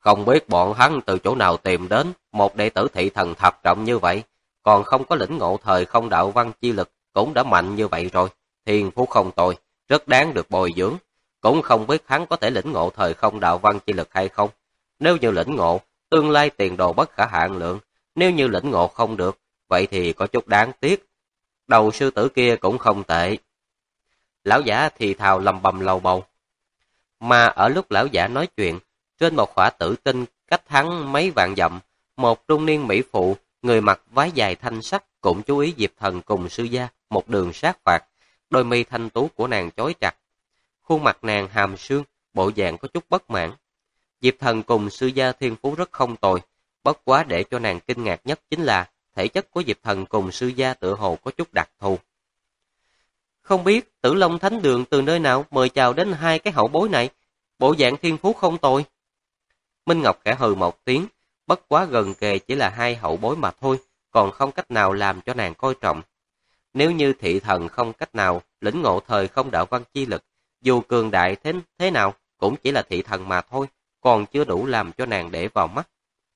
[SPEAKER 1] Không biết bọn hắn từ chỗ nào tìm đến một đệ tử thị thần thập trọng như vậy, còn không có lĩnh ngộ thời không đạo văn chi lực cũng đã mạnh như vậy rồi. Thiên phú không tồi, rất đáng được bồi dưỡng. Cũng không biết hắn có thể lĩnh ngộ thời không đạo văn chi lực hay không. Nếu như lĩnh ngộ, tương lai tiền đồ bất khả hạn lượng. Nếu như lĩnh ngộ không được, vậy thì có chút đáng tiếc. Đầu sư tử kia cũng không tệ. Lão giả thì thào lầm bầm lầu bầu. Mà ở lúc lão giả nói chuyện, trên một khỏa tử tinh cách hắn mấy vạn dặm, một trung niên mỹ phụ, người mặc váy dài thanh sắc cũng chú ý Diệp Thần cùng sư gia một đường sát phạt, đôi mi thanh tú của nàng chói chặt. Khuôn mặt nàng hàm sương, bộ dạng có chút bất mãn. Diệp Thần cùng sư gia thiên phú rất không tồi, bất quá để cho nàng kinh ngạc nhất chính là thể chất của Diệp Thần cùng sư gia tựa hồ có chút đặc thù. Không biết Tử Long Thánh Đường từ nơi nào mời chào đến hai cái hậu bối này, bộ dạng thiên phú không tồi. Minh Ngọc khẽ hừ một tiếng, bất quá gần kề chỉ là hai hậu bối mà thôi, còn không cách nào làm cho nàng coi trọng. Nếu như thị thần không cách nào lĩnh ngộ thời không đạo văn chi lực, dù cường đại thế nào cũng chỉ là thị thần mà thôi, còn chưa đủ làm cho nàng để vào mắt.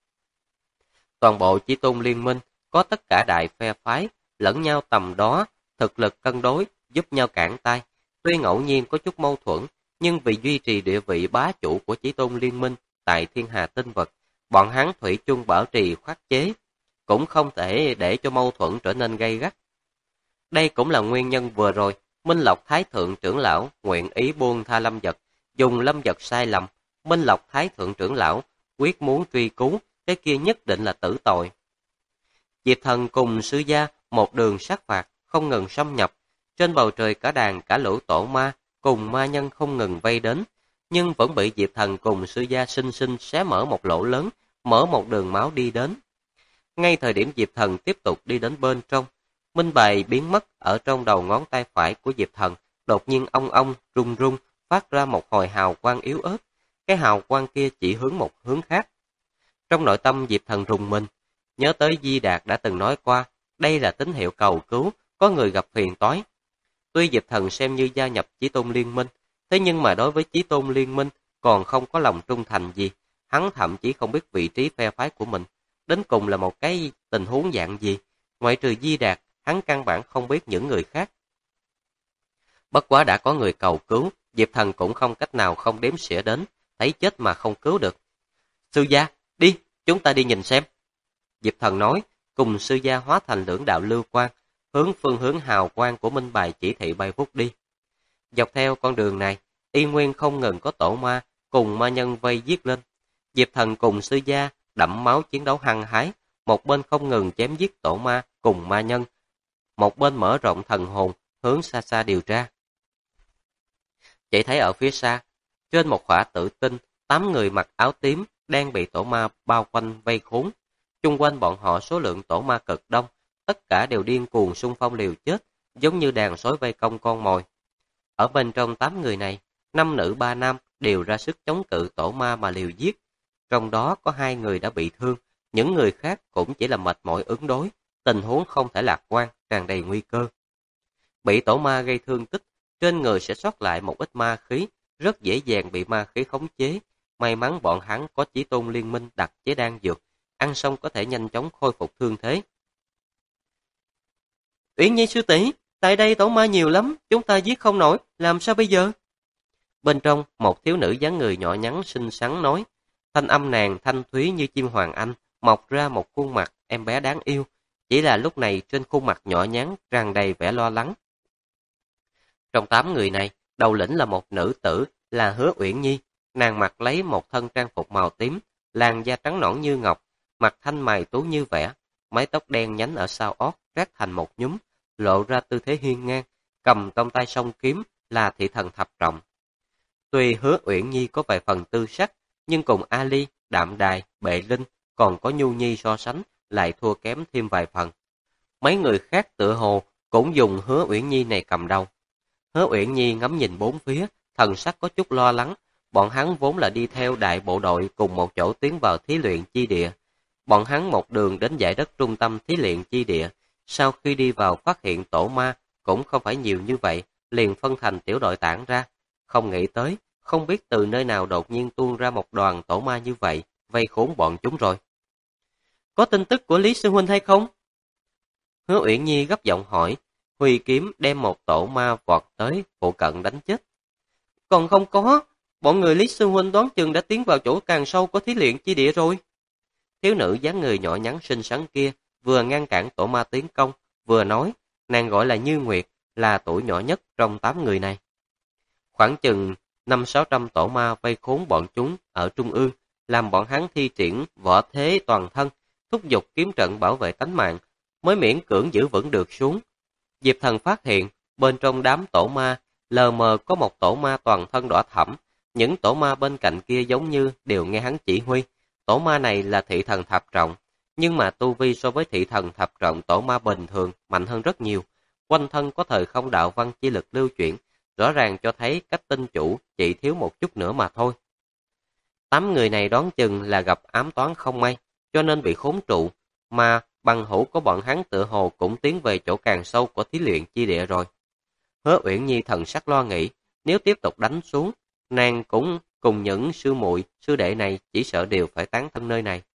[SPEAKER 1] Toàn bộ Chí Tôn Liên Minh có tất cả đại phe phái, lẫn nhau tầm đó, thực lực cân đối, giúp nhau cản tay. Tuy ngẫu nhiên có chút mâu thuẫn, nhưng vì duy trì địa vị bá chủ của Chí Tôn Liên Minh tại thiên hà tinh vực, bọn hắn thủy chung bảo trì khắc chế, cũng không thể để cho mâu thuẫn trở nên gay gắt. Đây cũng là nguyên nhân vừa rồi, Minh Lộc Thái Thượng trưởng lão nguyện ý buông tha Lâm Dật, dùng Lâm Dật sai lầm, Minh Lộc Thái Thượng trưởng lão quyết muốn truy cứu, cái kia nhất định là tử tội. Diệp Thần cùng sư gia một đường sát phạt, không ngừng xâm nhập, trên bầu trời cả đàn cả lũ tổ ma cùng ma nhân không ngừng vây đến, nhưng vẫn bị Diệp Thần cùng sư gia sinh sinh xé mở một lỗ lớn, mở một đường máu đi đến. Ngay thời điểm Diệp Thần tiếp tục đi đến bên trong, minh bài biến mất ở trong đầu ngón tay phải của Diệp Thần, đột nhiên ong ong rung rung, phát ra một hồi hào quang yếu ớt. Cái hào quang kia chỉ hướng một hướng khác. Trong nội tâm Diệp Thần rùng mình, nhớ tới Di Đạt đã từng nói qua, đây là tín hiệu cầu cứu, có người gặp phiền toái. Tuy Diệp Thần xem như gia nhập Chí Tôn Liên Minh, thế nhưng mà đối với Chí Tôn Liên Minh còn không có lòng trung thành gì, hắn thậm chí không biết vị trí phe phái của mình, đến cùng là một cái tình huống dạng gì, ngoại trừ Di Đạt, hắn căn bản không biết những người khác. Bất quá đã có người cầu cứu, Diệp Thần cũng không cách nào không đếm xỉa đến, thấy chết mà không cứu được. Sư gia, đi, chúng ta đi nhìn xem. Diệp Thần nói, cùng sư gia hóa thành lưỡng đạo lưu quang, hướng phương hướng hào quang của minh bài chỉ thị bay vút đi. Dọc theo con đường này, y nguyên không ngừng có tổ ma cùng ma nhân vây giết lên. Diệp Thần cùng sư gia đẫm máu chiến đấu hăng hái, một bên không ngừng chém giết tổ ma cùng ma nhân, một bên mở rộng thần hồn hướng xa xa điều tra. Chỉ thấy ở phía xa, trên một khỏa tử tinh, 8 người mặc áo tím đang bị tổ ma bao quanh vây khốn. Chung quanh bọn họ số lượng tổ ma cực đông, tất cả đều điên cuồng xung phong liều chết, giống như đàn sói vây công con mồi. Ở bên trong 8 người này, 5 nữ 3 nam đều ra sức chống cự tổ ma mà liều giết. Trong đó có 2 người đã bị thương, những người khác cũng chỉ là mệt mỏi ứng đối, tình huống không thể lạc quan, tràn đầy nguy cơ. Bị tổ ma gây thương tích, trên người sẽ sót lại một ít ma khí, rất dễ dàng bị ma khí khống chế. May mắn bọn hắn có Chí Tôn Liên Minh đặc chế đan dược, ăn xong có thể nhanh chóng khôi phục thương thế. Uyển Nhi sư tỷ, tại đây tổ ma nhiều lắm, chúng ta giết không nổi, làm sao bây giờ? Bên trong, một thiếu nữ dáng người nhỏ nhắn xinh xắn nói, thanh âm nàng thanh thúy như chim hoàng anh, mọc ra một khuôn mặt em bé đáng yêu, chỉ là lúc này trên khuôn mặt nhỏ nhắn tràn đầy vẻ lo lắng. Trong 8 người này, đầu lĩnh là một nữ tử, là Hứa Uyển Nhi, nàng mặc lấy một thân trang phục màu tím, làn da trắng nõn như ngọc, mặt thanh mày tú như vẽ, mái tóc đen nhánh ở sau ót rát thành một nhúm, lộ ra tư thế hiên ngang, cầm trong tay song kiếm là thị thần thập trọng. Tuy Hứa Uyển Nhi có vài phần tư sắc, nhưng cùng Ali, Đạm Đài, Bệ Linh, còn có Nhu Nhi so sánh lại thua kém thêm vài phần. Mấy người khác tựa hồ cũng dùng Hứa Uyển Nhi này cầm đầu. Hứa Uyển Nhi ngắm nhìn bốn phía, thần sắc có chút lo lắng. Bọn hắn vốn là đi theo đại bộ đội cùng một chỗ tiến vào thí luyện chi địa. Bọn hắn một đường đến dải đất trung tâm thí luyện chi địa. Sau khi đi vào phát hiện tổ ma cũng không phải nhiều như vậy, liền phân thành tiểu đội tản ra. Không nghĩ tới, không biết từ nơi nào đột nhiên tuôn ra một đoàn tổ ma như vậy, vây khốn bọn chúng rồi. Có tin tức của Lý Sư Huynh hay không? Hứa Uyển Nhi gấp giọng hỏi, huy kiếm đem một tổ ma vọt tới phụ cận đánh chết. Còn không có, bọn người Lý Sư Huynh đoán chừng đã tiến vào chỗ càng sâu của thí luyện chi địa rồi. Thiếu nữ dáng người nhỏ nhắn xinh xắn kia vừa ngăn cản tổ ma tiến công, vừa nói, nàng gọi là Như Nguyệt, là tuổi nhỏ nhất trong 8 người này. Khoảng chừng 500-600 tổ ma vây khốn bọn chúng ở trung ương, làm bọn hắn thi triển võ thế toàn thân, thúc giục kiếm trận bảo vệ tánh mạng, mới miễn cưỡng giữ vững được xuống. Diệp Thần phát hiện, bên trong đám tổ ma, lờ mờ có một tổ ma toàn thân đỏ thẫm, những tổ ma bên cạnh kia giống như đều nghe hắn chỉ huy. Tổ ma này là thị thần thập trọng, nhưng mà tu vi so với thị thần thập trọng tổ ma bình thường mạnh hơn rất nhiều. Quanh thân có thời không đạo văn chi lực lưu chuyển, rõ ràng cho thấy cách tinh chủ chỉ thiếu một chút nữa mà thôi. 8 người này đoán chừng là gặp ám toán không may, cho nên bị khốn trụ, mà bằng hữu của bọn hắn tựa hồ cũng tiến về chỗ càng sâu của thí luyện chi địa rồi. Hứa Uyển Nhi thần sắc lo nghĩ, nếu tiếp tục đánh xuống, nàng cũng cùng những sư muội, sư đệ này chỉ sợ đều phải tán thân nơi này.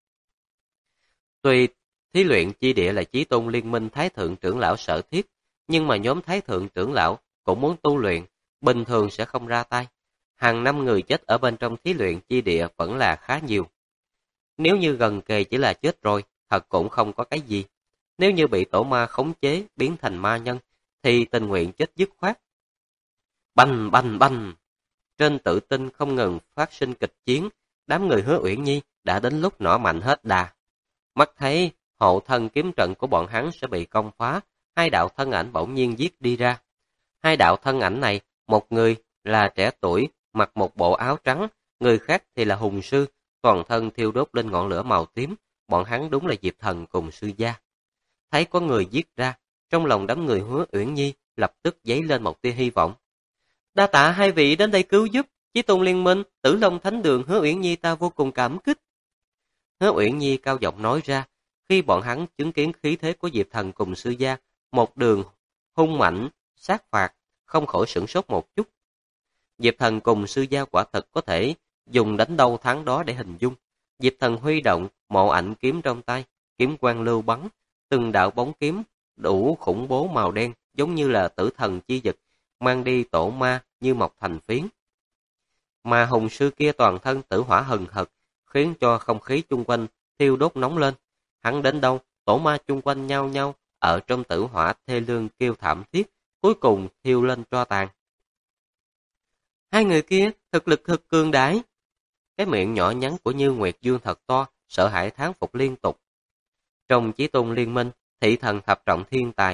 [SPEAKER 1] Tuy thí luyện chi địa là chí tôn liên minh thái thượng trưởng lão sở thiết, nhưng mà nhóm thái thượng trưởng lão cũng muốn tu luyện, bình thường sẽ không ra tay. Hàng năm người chết ở bên trong thí luyện chi địa vẫn là khá nhiều. Nếu như gần kề chỉ là chết rồi, thật cũng không có cái gì. Nếu như bị tổ ma khống chế, biến thành ma nhân, thì tình nguyện chết dứt khoát. Bành bành bành! Trên tự tinh không ngừng phát sinh kịch chiến, đám người Hứa Uyển Nhi đã đến lúc nỏ mạnh hết đà. Mắt thấy hộ thân kiếm trận của bọn hắn sẽ bị công phá, hai đạo thân ảnh bỗng nhiên giết đi ra. Hai đạo thân ảnh này, một người là trẻ tuổi, mặc một bộ áo trắng, người khác thì là hùng sư, toàn thân thiêu đốt lên ngọn lửa màu tím, bọn hắn đúng là Diệp Thần cùng sư gia. Thấy có người giết ra, trong lòng đám người Hứa Uyển Nhi lập tức dấy lên một tia hy vọng. Đa tạ hai vị đến đây cứu giúp, Chí Tôn Liên Minh, Tử Long Thánh Đường Hứa Uyển Nhi ta vô cùng cảm kích. Hứa Uyển Nhi cao giọng nói ra, khi bọn hắn chứng kiến khí thế của Diệp Thần cùng sư gia, một đường hung mạnh, sát phạt, không khỏi sửng sốt một chút. Diệp Thần cùng sư gia quả thật có thể dùng đánh đâu thắng đó để hình dung. Diệp Thần huy động mộ ảnh kiếm trong tay, kiếm quang lưu bắn, từng đạo bóng kiếm đủ khủng bố màu đen, giống như là tử thần chi dực, mang đi tổ ma như mọc thành phiến. Mà hùng sư kia toàn thân tử hỏa hừng hực, khiến cho không khí chung quanh thiêu đốt nóng lên. Hắn đến đâu, tổ ma chung quanh nhau nhau, ở trong tử hỏa thê lương kêu thảm thiết, cuối cùng thiêu lên tro tàn. Hai người kia thực lực thực cường đại. Cái miệng nhỏ nhắn của Như Nguyệt Dương thật to, sợ hãi thán phục liên tục. Trong Chí Tôn Liên Minh, thị thần thập trọng thiên tài,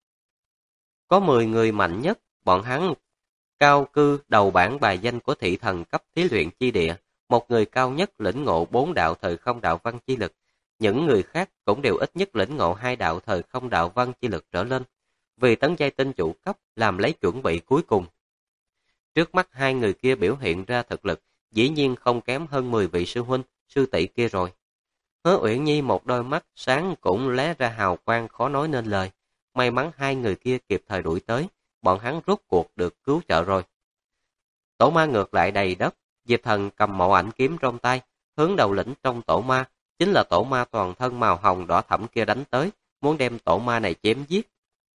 [SPEAKER 1] có 10 người mạnh nhất, bọn hắn cao cư đầu bảng bài danh của thị thần cấp thí luyện chi địa, một người cao nhất lĩnh ngộ 4 đạo thời không đạo văn chi lực, những người khác cũng đều ít nhất lĩnh ngộ 2 đạo thời không đạo văn chi lực trở lên, vì tấn giai tinh chủ cấp làm lấy chuẩn bị cuối cùng. Trước mắt hai người kia biểu hiện ra thực lực, dĩ nhiên không kém hơn 10 vị sư huynh, sư tỷ kia rồi. Hứa Uyển Nhi một đôi mắt sáng cũng lóe ra hào quang khó nói nên lời. May mắn hai người kia kịp thời đuổi tới, bọn hắn rốt cuộc được cứu trợ rồi. Tổ ma ngược lại đầy đất, Diệp Thần cầm mộ ảnh kiếm trong tay, hướng đầu lĩnh trong tổ ma, chính là tổ ma toàn thân màu hồng đỏ thẫm kia đánh tới, muốn đem tổ ma này chém giết.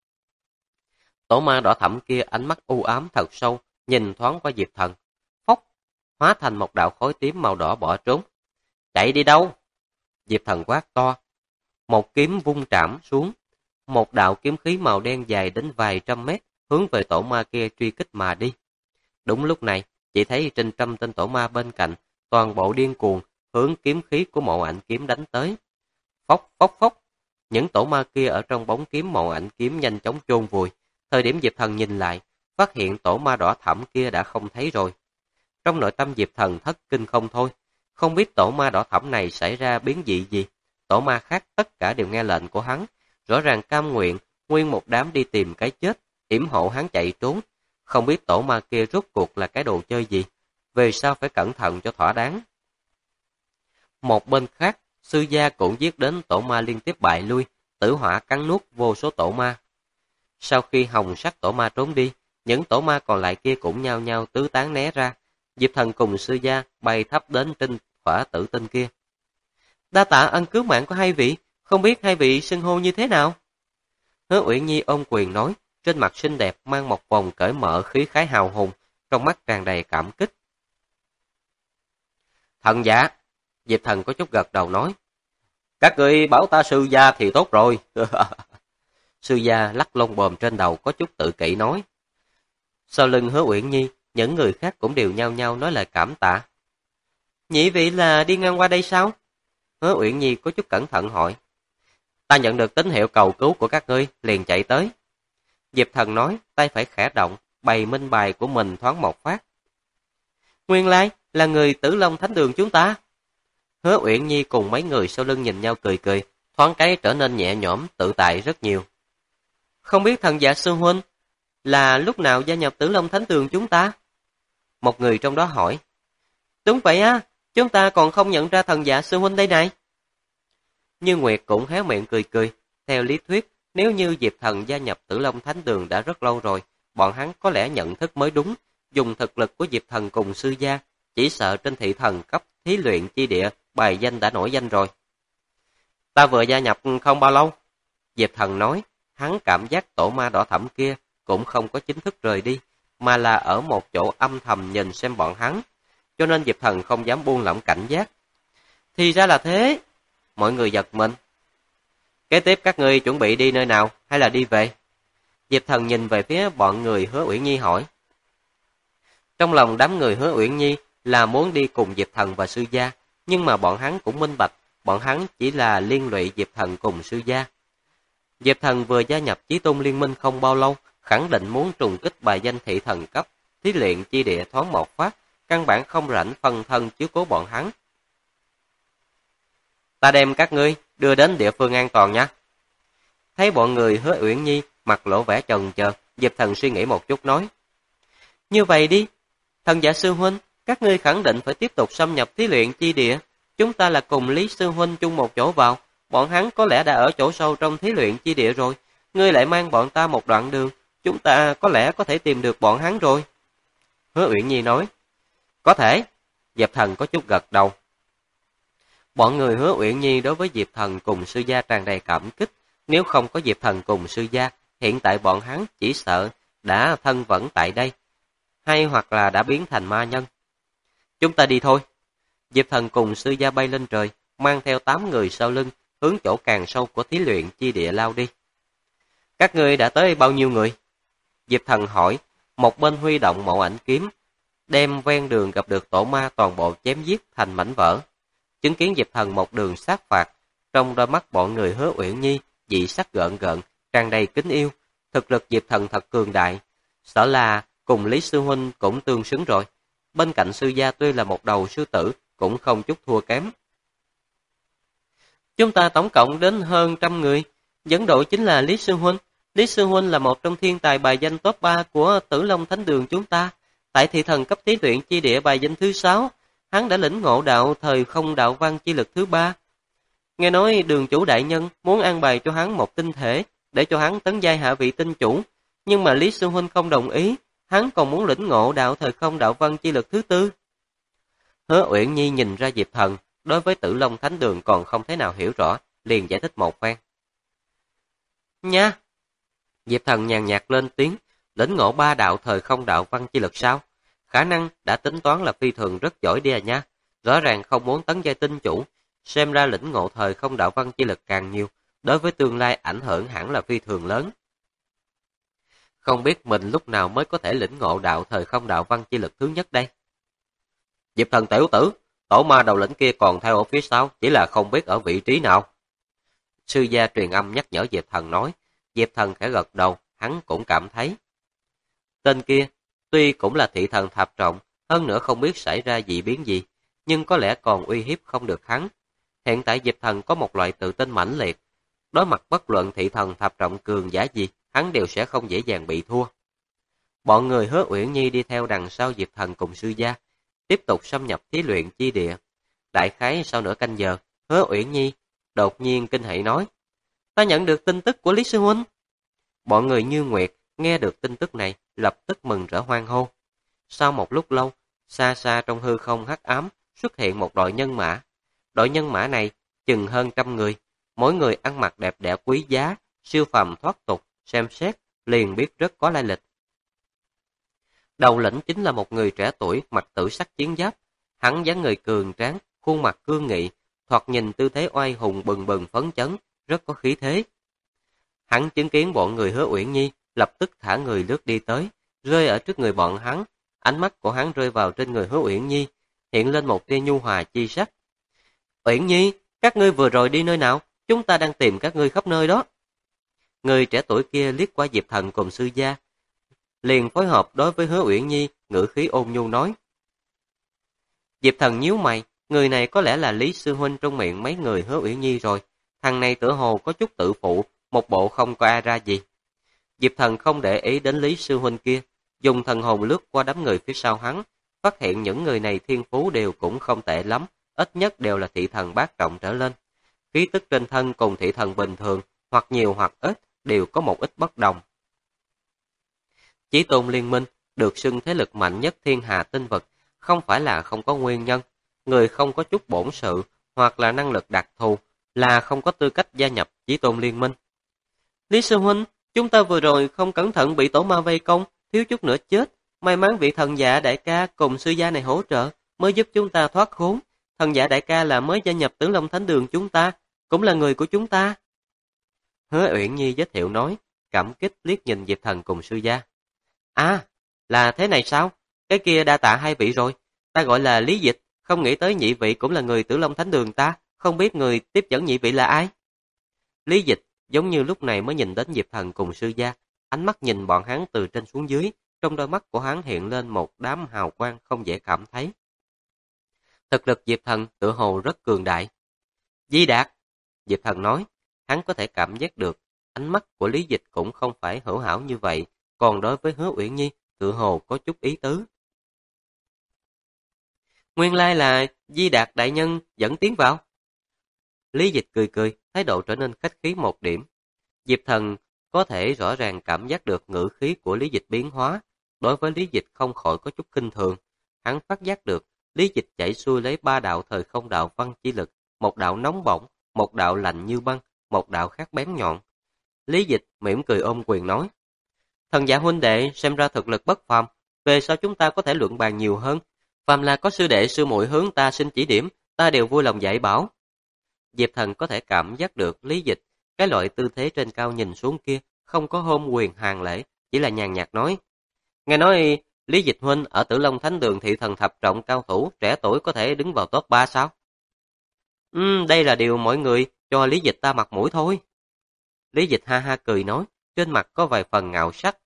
[SPEAKER 1] Tổ ma đỏ thẫm kia ánh mắt u ám thật sâu, nhìn thoáng qua Diệp Thần, phốc, hóa thành một đạo khói tím màu đỏ bỏ trốn. Chạy đi đâu? Diệp Thần quát to, một kiếm vung trảm xuống, một đạo kiếm khí màu đen dài đến vài trăm mét, hướng về tổ ma kia truy kích mà đi. Đúng lúc này, chỉ thấy trên trăm tên tổ ma bên cạnh, toàn bộ điên cuồng, hướng kiếm khí của mộ ảnh kiếm đánh tới. Phốc phốc phốc, những tổ ma kia ở trong bóng kiếm mộ ảnh kiếm nhanh chóng chôn vùi. Thời điểm Diệp Thần nhìn lại, phát hiện tổ ma đỏ thẫm kia đã không thấy rồi. Trong nội tâm Diệp Thần thất kinh không thôi, không biết tổ ma đỏ thẫm này xảy ra biến dị gì. Tổ ma khác tất cả đều nghe lệnh của hắn, rõ ràng cam nguyện, nguyên một đám đi tìm cái chết, yểm hộ hắn chạy trốn. Không biết tổ ma kia rốt cuộc là cái đồ chơi gì, về sao phải cẩn thận cho thỏa đáng. Một bên khác, sư gia cũng giết đến tổ ma liên tiếp bại lui, tử hỏa cắn nuốt vô số tổ ma. Sau khi hồng sắc tổ ma trốn đi, những tổ ma còn lại kia cũng nhao nhao tứ tán né ra. Diệp Thần cùng sư gia bay thấp đến trên quả tử tinh kia. Đa tạ ân cứu mạng của hai vị, không biết hai vị xưng hô như thế nào? Hứa Uyển Nhi ôm quyền nói, trên mặt xinh đẹp mang một vòng cởi mở khí khái hào hùng, trong mắt tràn đầy cảm kích. Thần giả, Diệp Thần có chút gật đầu nói, các ngươi bảo ta sư gia thì tốt rồi. Sư gia lắc lông bồm trên đầu có chút tự kỷ nói. Sau lưng Hứa Uyển Nhi, những người khác cũng đều nhao nhao nói lời cảm tạ. Nhị vị là đi ngang qua đây sao? Hứa Uyển Nhi có chút cẩn thận hỏi. Ta nhận được tín hiệu cầu cứu của các ngươi, liền chạy tới. Diệp Thần nói, tay phải khẽ động, bày minh bài của mình thoáng một phát. Nguyên lai là người Tử Long Thánh Đường chúng ta. Hứa Uyển Nhi cùng mấy người sau lưng nhìn nhau cười cười, thoáng cái trở nên nhẹ nhõm, tự tại rất nhiều. Không biết thần giả sư huynh là lúc nào gia nhập Tử Long Thánh Đường chúng ta? Một người trong đó hỏi. Đúng vậy á, chúng ta còn không nhận ra thần giả sư huynh đây này. Như Nguyệt cũng héo miệng cười cười. Theo lý thuyết, nếu như Diệp Thần gia nhập Tử Long Thánh Đường đã rất lâu rồi, bọn hắn có lẽ nhận thức mới đúng. Dùng thực lực của Diệp Thần cùng sư gia, chỉ sợ trên thị thần cấp thí luyện chi địa bài danh đã nổi danh rồi. Ta vừa gia nhập không bao lâu. Diệp Thần nói, hắn cảm giác tổ ma đỏ thẫm kia cũng không có chính thức rời đi, mà là ở một chỗ âm thầm nhìn xem bọn hắn, cho nên Diệp Thần không dám buông lỏng cảnh giác. Thì ra là thế, mọi người giật mình. Kế tiếp các ngươi chuẩn bị đi nơi nào hay là đi về? Diệp Thần nhìn về phía bọn người Hứa Uyển Nhi hỏi. Trong lòng đám người Hứa Uyển Nhi là muốn đi cùng Diệp Thần và sư gia, nhưng mà bọn hắn cũng minh bạch, bọn hắn chỉ là liên lụy Diệp Thần cùng sư gia. Diệp Thần vừa gia nhập Chí Tôn Liên Minh không bao lâu, khẳng định muốn trùng kích bài danh thị thần cấp, thí luyện chi địa thoáng một phát, căn bản không rảnh phân thân chiếu cố bọn hắn. Ta đem các ngươi đưa đến địa phương an toàn nha. Thấy bọn người Hứa Uyển Nhi mặt lộ vẻ chần chờ, Diệp Thần suy nghĩ một chút nói. Như vậy đi, thần giả sư huynh, các ngươi khẳng định phải tiếp tục xâm nhập thí luyện chi địa. Chúng ta là cùng Lý sư huynh chung một chỗ vào, bọn hắn có lẽ đã ở chỗ sâu trong thí luyện chi địa rồi. Ngươi lại mang bọn ta một đoạn đường, chúng ta có lẽ có thể tìm được bọn hắn rồi. Hứa Uyển Nhi nói. Có thể. Diệp Thần có chút gật đầu. Bọn người Hứa Uyển Nhi đối với Diệp Thần cùng sư gia tràn đầy cảm kích. Nếu không có Diệp Thần cùng sư gia, hiện tại bọn hắn chỉ sợ đã thân vẫn tại đây, hay hoặc là đã biến thành ma nhân. Chúng ta đi thôi. Diệp Thần cùng sư gia bay lên trời, mang theo 8 người sau lưng, hướng chỗ càng sâu của thí luyện chi địa lao đi. Các ngươi đã tới bao nhiêu người? Diệp Thần hỏi, một bên huy động mộ ảnh kiếm, đem ven đường gặp được tổ ma toàn bộ chém giết thành mảnh vỡ. Chứng kiến Diệp Thần một đường sát phạt, trong đôi mắt bọn người Hứa Uyển Nhi dị sắc gợn gợn, tràn đầy kính yêu. Thực lực Diệp Thần thật cường đại, sợ là cùng Lý sư huynh cũng tương xứng rồi. Bên cạnh sư gia tuy là một đầu sư tử, cũng không chút thua kém. Chúng ta tổng cộng đến hơn 100 người, dẫn đội chính là Lý sư huynh. Lý sư huynh là một trong thiên tài bài danh top 3 của Tử Long Thánh Đường chúng ta. Tại thị thần cấp thí luyện chi địa bài danh thứ 6, hắn đã lĩnh ngộ đạo thời không đạo văn chi lực thứ 3. Nghe nói đường chủ đại nhân muốn an bài cho hắn một tinh thể, để cho hắn tấn giai hạ vị tinh chủ, nhưng mà Lý sư huynh không đồng ý, hắn còn muốn lĩnh ngộ đạo thời không đạo văn chi lực thứ 4. Hứa Uyển Nhi nhìn ra Diệp Thần, đối với Tử Long Thánh Đường còn không thể nào hiểu rõ, liền giải thích một phen. Nha! Diệp Thần nhàn nhạt lên tiếng, lĩnh ngộ 3 đạo thời không đạo văn chi lực sao? Khả năng đã tính toán là phi thường rất giỏi đi à nha. Rõ ràng không muốn tấn giai tinh chủ, xem ra lĩnh ngộ thời không đạo văn chi lực càng nhiều, đối với tương lai ảnh hưởng hẳn là phi thường lớn. Không biết mình lúc nào mới có thể lĩnh ngộ đạo thời không đạo văn chi lực thứ nhất đây? Diệp Thần tiểu tử, tổ ma đầu lĩnh kia còn theo ở phía sau, chỉ là không biết ở vị trí nào. Sư gia truyền âm nhắc nhở Diệp Thần nói. Diệp Thần khẽ gật đầu, hắn cũng cảm thấy. Tên kia, tuy cũng là thị thần thập trọng, hơn nữa không biết xảy ra dị biến gì, nhưng có lẽ còn uy hiếp không được hắn. Hiện tại Diệp Thần có một loại tự tin mãnh liệt. Đối mặt bất luận thị thần thập trọng cường giả gì, hắn đều sẽ không dễ dàng bị thua. Bọn người Hứa Uyển Nhi đi theo đằng sau Diệp Thần cùng sư gia, tiếp tục xâm nhập thí luyện chi địa. Đại khái sau nửa canh giờ, Hứa Uyển Nhi đột nhiên kinh hỉ nói. Ta nhận được tin tức của Lý sư huynh. Bọn người Như Nguyệt nghe được tin tức này, lập tức mừng rỡ hoan hô. Sau một lúc lâu, xa xa trong hư không hắc ám, xuất hiện một đội nhân mã. Đội nhân mã này chừng hơn 100 người, mỗi người ăn mặc đẹp đẽ quý giá, siêu phàm thoát tục, xem xét liền biết rất có lai lịch. Đầu lĩnh chính là một người trẻ tuổi mặc tử sắc chiến giáp, hắn dáng người cường tráng, khuôn mặt cương nghị, thoạt nhìn tư thế oai hùng bừng bừng phấn chấn, rất có khí thế. Hắn chứng kiến bọn người Hứa Uyển Nhi, lập tức thả người lướt đi tới, rơi ở trước người bọn hắn. Ánh mắt của hắn rơi vào trên người Hứa Uyển Nhi, hiện lên một tia nhu hòa chi sắc. Uyển Nhi, các ngươi vừa rồi đi nơi nào? Chúng ta đang tìm các ngươi khắp nơi đó. Người trẻ tuổi kia liếc qua Diệp Thần cùng sư gia, liền phối hợp đối với Hứa Uyển Nhi, ngữ khí ôn nhu nói. Diệp Thần nhíu mày, người này có lẽ là Lý sư huynh trong miệng mấy người Hứa Uyển Nhi rồi. Thằng này tựa hồ có chút tự phụ, một bộ không có ai ra gì. Diệp Thần không để ý đến Lý sư huynh kia, dùng thần hồn lướt qua đám người phía sau hắn, phát hiện những người này thiên phú đều cũng không tệ lắm, ít nhất đều là thị thần bát trọng trở lên. Khí tức trên thân cùng thị thần bình thường, hoặc nhiều hoặc ít, đều có một ít bất đồng. Chí Tôn Liên Minh được xưng thế lực mạnh nhất thiên hà tinh vực, không phải là không có nguyên nhân. Người không có chút bổn sự hoặc là năng lực đặc thù là không có tư cách gia nhập Chí Tôn Liên Minh. Lý sư huynh, chúng ta vừa rồi không cẩn thận bị tổ ma vây công, thiếu chút nữa chết. May mắn vị thần giả đại ca cùng sư gia này hỗ trợ, mới giúp chúng ta thoát khốn. Thần giả đại ca là mới gia nhập Tử Long Thánh Đường chúng ta, cũng là người của chúng ta. Hứa Uyển Nhi giới thiệu nói, cảm kích liếc nhìn Diệp Thần cùng sư gia. À, là thế này sao? Cái kia đa tạ hai vị rồi. Ta gọi là Lý Dịch, không nghĩ tới nhị vị cũng là người Tử Long Thánh Đường ta, không biết người tiếp dẫn nhị vị là ai? Lý Dịch giống như lúc này mới nhìn đến Diệp Thần cùng sư gia, ánh mắt nhìn bọn hắn từ trên xuống dưới, trong đôi mắt của hắn hiện lên một đám hào quang không dễ cảm thấy. Thực lực Diệp Thần tự hồ rất cường đại. Di Đạt, Diệp Thần nói, hắn có thể cảm giác được, ánh mắt của Lý Dịch cũng không phải hữu hảo như vậy, còn đối với Hứa Uyển Nhi, tự hồ có chút ý tứ. Nguyên lai là Di Đạt đại nhân dẫn tiến vào. Lý Dịch cười cười, thái độ trở nên khách khí một điểm. Diệp Thần có thể rõ ràng cảm giác được ngữ khí của Lý Dịch biến hóa, đối với Lý Dịch không khỏi có chút khinh thường. Hắn phát giác được, Lý Dịch chảy xuôi lấy 3 đạo thời không đạo văn chi lực, một đạo nóng bỏng, một đạo lạnh như băng, một đạo khác bén nhọn. Lý Dịch mỉm cười ôm quyền nói, thần giả huynh đệ xem ra thực lực bất phàm, về sau chúng ta có thể luận bàn nhiều hơn. Phàm là có sư đệ sư muội hướng ta xin chỉ điểm, ta đều vui lòng dạy bảo. Diệp Thần có thể cảm giác được Lý Dịch, cái loại tư thế trên cao nhìn xuống kia, không có hôn quyền hàng lễ, chỉ là nhàn nhạt nói. Nghe nói Lý Dịch huynh ở Tử Long Thánh Đường thị thần thập trọng cao thủ, trẻ tuổi có thể đứng vào top 3 sao? Đây là điều mọi người cho Lý Dịch ta mặt mũi thôi. Lý Dịch ha ha cười nói, trên mặt có vài phần ngạo sắc.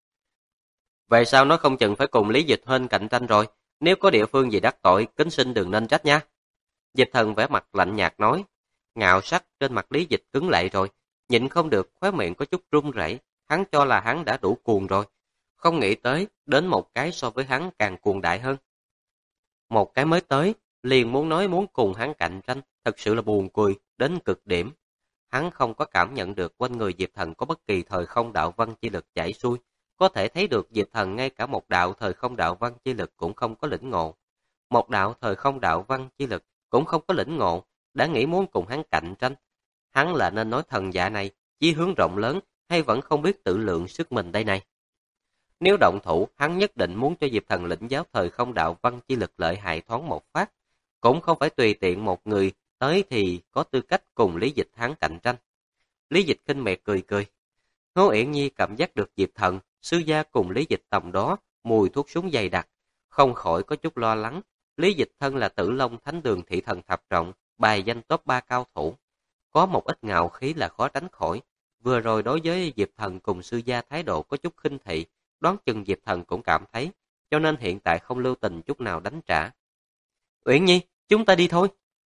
[SPEAKER 1] Vậy sao nó không chừng phải cùng Lý Dịch huynh cạnh tranh rồi, nếu có địa phương gì đắc tội, kính xin đừng nên trách nha. Diệp Thần vẻ mặt lạnh nhạt nói, ngạo sắc trên mặt Lý Dịch cứng lại rồi, nhịn không được khóe miệng có chút run rẩy, hắn cho là hắn đã đủ cuồng rồi, không nghĩ tới đến một cái so với hắn càng cuồng đại hơn. Một cái mới tới, liền muốn nói muốn cùng hắn cạnh tranh, thật sự là buồn cười đến cực điểm. Hắn không có cảm nhận được quanh người Diệp Thần có bất kỳ thời không đạo văn chi lực chảy xuôi, có thể thấy được Diệp Thần ngay cả một đạo thời không đạo văn chi lực cũng không có lĩnh ngộ. Một đạo thời không đạo văn chi lực cũng không có lĩnh ngộ, đã nghĩ muốn cùng hắn cạnh tranh. Hắn là nên nói thần dạ này, chí hướng rộng lớn hay vẫn không biết tự lượng sức mình đây này. Nếu động thủ, hắn nhất định muốn cho Diệp Thần lĩnh giáo thời không đạo văn chi lực lợi hại thoáng một phát, cũng không phải tùy tiện một người tới thì có tư cách cùng Lý Dịch hắn cạnh tranh. Lý Dịch khinh miệt cười cười. Hứa Uyển Nhi cảm giác được Diệp Thần, sư gia cùng Lý Dịch tầm đó, mùi thuốc súng dày đặc, không khỏi có chút lo lắng. Lý Dịch thân là Tử Long Thánh Đường thị thần thập trọng, bài danh top 3 cao thủ. Có một ít ngạo khí là khó tránh khỏi. Vừa rồi đối với Diệp Thần cùng sư gia thái độ có chút khinh thị, đoán chừng Diệp Thần cũng cảm thấy, cho nên hiện tại không lưu tình chút nào đánh trả. Uyển Nhi, chúng ta đi thôi.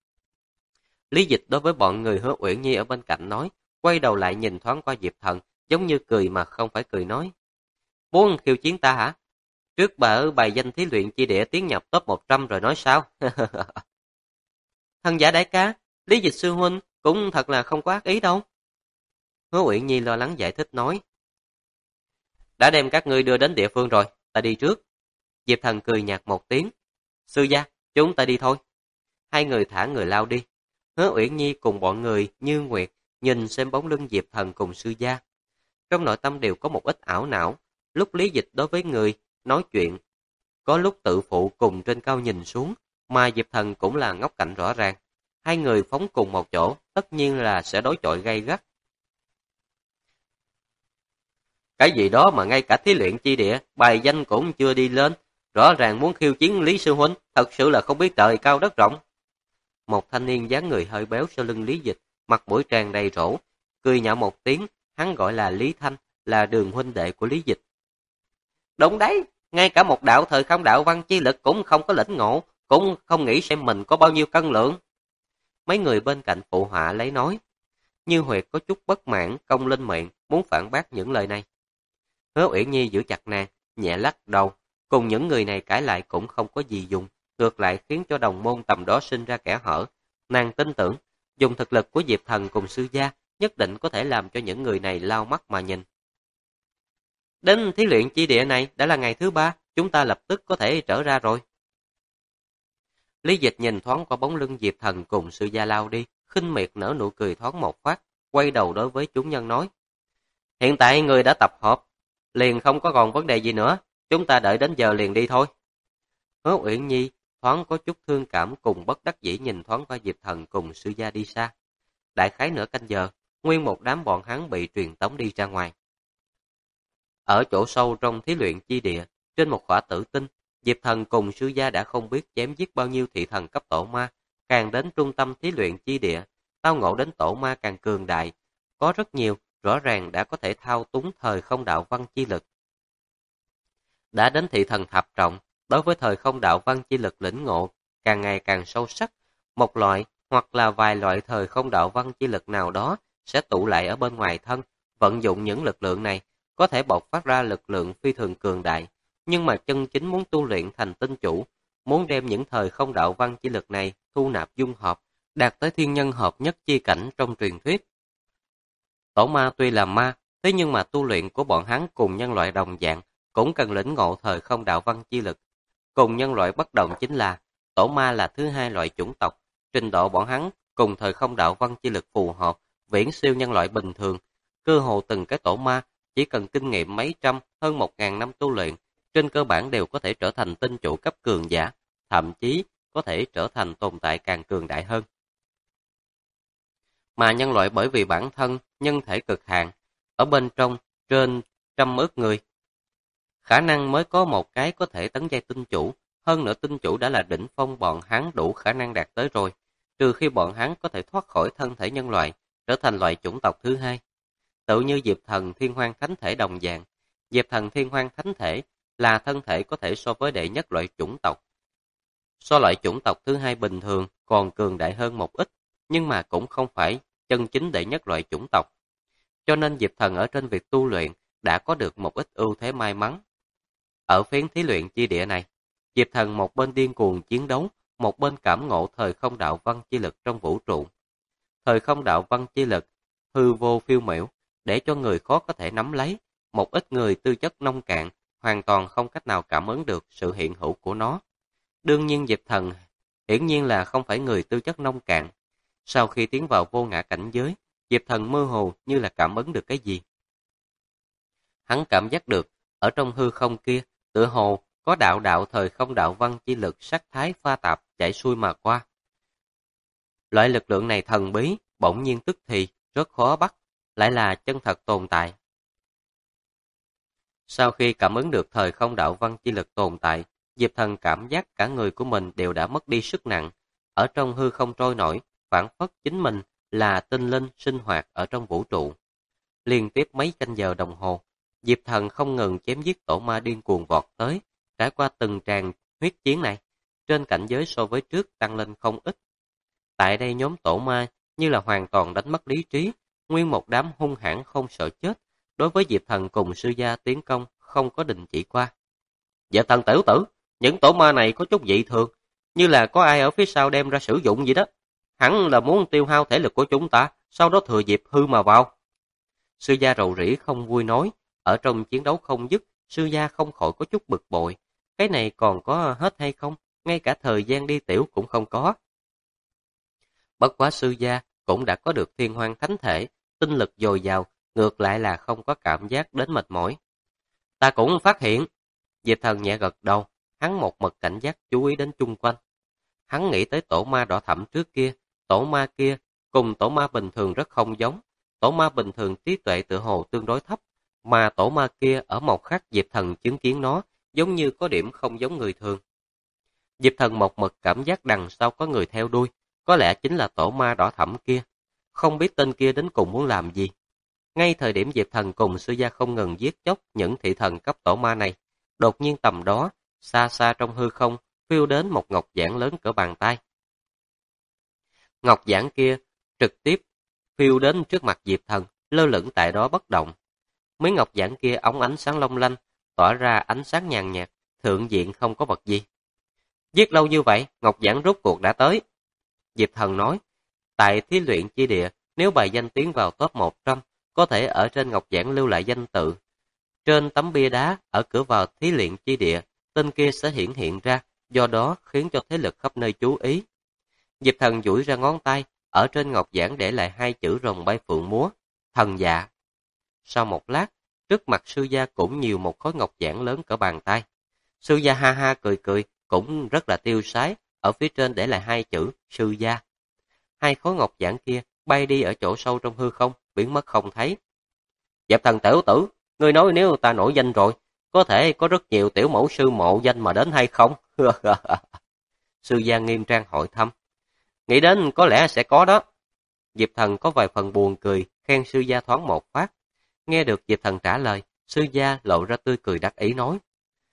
[SPEAKER 1] Lý Dịch đối với bọn người Hứa Uyển Nhi ở bên cạnh nói, quay đầu lại nhìn thoáng qua Diệp Thần, giống như cười mà không phải cười nói. Muốn khiêu chiến ta hả? Trước bà ở bài danh thí luyện chi địa tiến nhập top 100 rồi nói sao? Thần giả đại ca, Lý Dịch sư huynh cũng thật là không có ác ý đâu. Hứa Uyển Nhi lo lắng giải thích nói. Đã đem các ngươi đưa đến địa phương rồi, ta đi trước. Diệp Thần cười nhạt một tiếng. Sư gia, chúng ta đi thôi, hai người thả người lao đi. Hứa Uyển Nhi cùng bọn người như nguyệt nhìn xem bóng lưng Diệp Thần cùng sư gia. Trong nội tâm đều có một ít ảo não, lúc lý dịch đối với người nói chuyện, có lúc tự phụ cùng trên cao nhìn xuống, mà Diệp Thần cũng là ngóc cạnh rõ ràng. Hai người phóng cùng một chỗ, tất nhiên là sẽ đối chọi gay gắt. Cái gì đó mà ngay cả thí luyện chi địa, bài danh cũng chưa đi lên, rõ ràng muốn khiêu chiến Lý Sư Huynh, thật sự là không biết trời cao đất rộng. Một thanh niên dáng người hơi béo sau lưng Lý Dịch, mặt mũi tràn đầy rỗ, cười nhạo một tiếng, hắn gọi là Lý Thanh, là đường huynh đệ của Lý Dịch. Đúng đấy, ngay cả một đạo thời không đạo văn chi lực cũng không có lĩnh ngộ, cũng không nghĩ xem mình có bao nhiêu cân lượng. Mấy người bên cạnh phụ họa lấy nói. Như Huyệt có chút bất mãn, cong lên miệng, muốn phản bác những lời này. Hứa Uyển Nhi giữ chặt nàng, nhẹ lắc đầu, cùng những người này cãi lại cũng không có gì dùng, ngược lại khiến cho đồng môn tầm đó sinh ra kẽ hở. Nàng tin tưởng, dùng thực lực của Diệp Thần cùng sư gia, nhất định có thể làm cho những người này lau mắt mà nhìn. Đến thí luyện chi địa này đã là ngày thứ 3, chúng ta lập tức có thể trở ra rồi. Lý Dịch nhìn thoáng qua bóng lưng Diệp Thần cùng sư gia lao đi, khinh miệt nở nụ cười thoáng một phát, quay đầu đối với chúng nhân nói. Hiện tại người đã tập hợp, liền không có còn vấn đề gì nữa, chúng ta đợi đến giờ liền đi thôi. Hứa Uyển Nhi thoáng có chút thương cảm cùng bất đắc dĩ nhìn thoáng qua Diệp Thần cùng sư gia đi xa. Đại khái nửa canh giờ, nguyên một đám bọn hắn bị truyền tống đi ra ngoài. Ở chỗ sâu trong thí luyện chi địa, trên một khỏa tử tinh, Diệp Thần cùng sư gia đã không biết chém giết bao nhiêu thị thần cấp tổ ma, càng đến trung tâm thí luyện chi địa, tao ngộ đến tổ ma càng cường đại, có rất nhiều, rõ ràng đã có thể thao túng thời không đạo văn chi lực. Đã đến thị thần thập trọng, đối với thời không đạo văn chi lực lĩnh ngộ, càng ngày càng sâu sắc, một loại hoặc là vài loại thời không đạo văn chi lực nào đó sẽ tụ lại ở bên ngoài thân, vận dụng những lực lượng này, có thể bộc phát ra lực lượng phi thường cường đại, nhưng mà chân chính muốn tu luyện thành tinh chủ, muốn đem những thời không đạo văn chi lực này thu nạp dung hợp, đạt tới thiên nhân hợp nhất chi cảnh trong truyền thuyết. Tổ ma tuy là ma, thế nhưng mà tu luyện của bọn hắn cùng nhân loại đồng dạng, cũng cần lĩnh ngộ thời không đạo văn chi lực. Cùng nhân loại bất đồng chính là, tổ ma là thứ hai loại chủng tộc, trình độ bọn hắn cùng thời không đạo văn chi lực phù hợp, viễn siêu nhân loại bình thường. Cơ hồ từng cái tổ ma chỉ cần kinh nghiệm mấy trăm, hơn 1000 năm tu luyện, trên cơ bản đều có thể trở thành tinh chủ cấp cường giả, thậm chí có thể trở thành tồn tại càng cường đại hơn. Mà nhân loại bởi vì bản thân nhân thể cực hạn, ở bên trong trên 100 ức người, khả năng mới có một cái có thể tấn giai tinh chủ, hơn nữa tinh chủ đã là đỉnh phong, bọn hắn đủ khả năng đạt tới rồi, trừ khi bọn hắn có thể thoát khỏi thân thể nhân loại, trở thành loại chủng tộc thứ hai. Tự như Diệp Thần Thiên Hoang Thánh Thể đồng dạng, Diệp Thần Thiên Hoang Thánh Thể là thân thể có thể so với đệ nhất loại chủng tộc. So loại chủng tộc thứ hai bình thường còn cường đại hơn một ít, nhưng mà cũng không phải chân chính đệ nhất loại chủng tộc. Cho nên Diệp Thần ở trên việc tu luyện đã có được một ít ưu thế may mắn. Ở phiến thí luyện chi địa này, Diệp Thần một bên điên cuồng chiến đấu, một bên cảm ngộ thời không đạo văn chi lực trong vũ trụ. Thời không đạo văn chi lực, hư vô phiêu miểu, để cho người khó có thể nắm lấy, một ít người tư chất nông cạn, hoàn toàn không cách nào cảm ứng được sự hiện hữu của nó. Đương nhiên Diệp Thần hiển nhiên là không phải người tư chất nông cạn. Sau khi tiến vào vô ngã cảnh giới, Diệp Thần mơ hồ như là cảm ứng được cái gì. Hắn cảm giác được, ở trong hư không kia, tựa hồ có đạo đạo thời không đạo văn chi lực sắc thái pha tạp chảy xuôi mà qua. Loại lực lượng này thần bí, bỗng nhiên tức thì, rất khó bắt, lại là chân thật tồn tại. Sau khi cảm ứng được thời không đạo văn chi lực tồn tại, Diệp Thần cảm giác cả người của mình đều đã mất đi sức nặng, ở trong hư không trôi nổi, phản phất chính mình là tinh linh sinh hoạt ở trong vũ trụ. Liên tiếp mấy canh giờ đồng hồ, Diệp Thần không ngừng chém giết tổ ma điên cuồng vọt tới, trải qua từng tràng huyết chiến này, trên cảnh giới so với trước tăng lên không ít. Tại đây nhóm tổ ma như là hoàn toàn đánh mất lý trí, nguyên một đám hung hãn không sợ chết, đối với Diệp Thần cùng sư gia tiến công không có đình chỉ qua. Diệp Thần tiểu tử, những tổ ma này có chút dị thường, như là có ai ở phía sau đem ra sử dụng gì đó. Hẳn là muốn tiêu hao thể lực của chúng ta, sau đó thừa dịp hư mà vào. Sư gia rầu rĩ không vui nói, ở trong chiến đấu không dứt, sư gia không khỏi có chút bực bội. Cái này còn có hết hay không? Ngay cả thời gian đi tiểu cũng không có. Bất quá sư gia cũng đã có được thiên hoang thánh thể, tinh lực dồi dào, ngược lại là không có cảm giác đến mệt mỏi. Ta cũng phát hiện. Diệp Thần nhẹ gật đầu, hắn một mực cảnh giác chú ý đến chung quanh. Hắn nghĩ tới tổ ma đỏ thẫm trước kia, tổ ma kia cùng tổ ma bình thường rất không giống. Tổ ma bình thường trí tuệ tựa hồ tương đối thấp, mà tổ ma kia ở một khắc Diệp Thần chứng kiến nó, giống như có điểm không giống người thường. Diệp Thần một mực cảm giác đằng sau có người theo đuôi, có lẽ chính là tổ ma đỏ thẫm kia. Không biết tên kia đến cùng muốn làm gì. Ngay thời điểm Diệp Thần cùng sư gia không ngừng giết chóc những thị thần cấp tổ ma này, đột nhiên tầm đó, xa xa trong hư không, phiêu đến một ngọc giản lớn cỡ bàn tay. Ngọc giản kia trực tiếp phiêu đến trước mặt Diệp Thần, lơ lửng tại đó bất động. Mấy ngọc giản kia óng ánh sáng long lanh, tỏa ra ánh sáng nhàn nhạt, thượng diện không có vật gì. Giết lâu như vậy, ngọc giản rốt cuộc đã tới. Diệp Thần nói, tại thí luyện chi địa, nếu bài danh tiến vào top 100, có thể ở trên ngọc giản lưu lại danh tự. Trên tấm bia đá, ở cửa vào thí luyện chi địa, tên kia sẽ hiển hiện ra, do đó khiến cho thế lực khắp nơi chú ý. Diệp Thần duỗi ra ngón tay, ở trên ngọc giản để lại hai chữ rồng bay phượng múa, thần dạ. Sau một lát, trước mặt sư gia cũng nhiều một khối ngọc giản lớn cỡ bàn tay. Sư gia ha ha cười cười, cũng rất là tiêu sái, ở phía trên để lại hai chữ sư gia. Hai khối ngọc giản kia bay đi ở chỗ sâu trong hư không, biến mất không thấy. Diệp Thần tiểu tử, ngươi nói nếu ta nổi danh rồi, có thể có rất nhiều tiểu mẫu sư mộ danh mà đến hay không? Sư gia nghiêm trang hỏi thăm. Nghĩ đến có lẽ sẽ có đó. Diệp Thần có vài phần buồn cười, khen sư gia thoáng một phát. Nghe được Diệp Thần trả lời, sư gia lộ ra tươi cười đắc ý nói.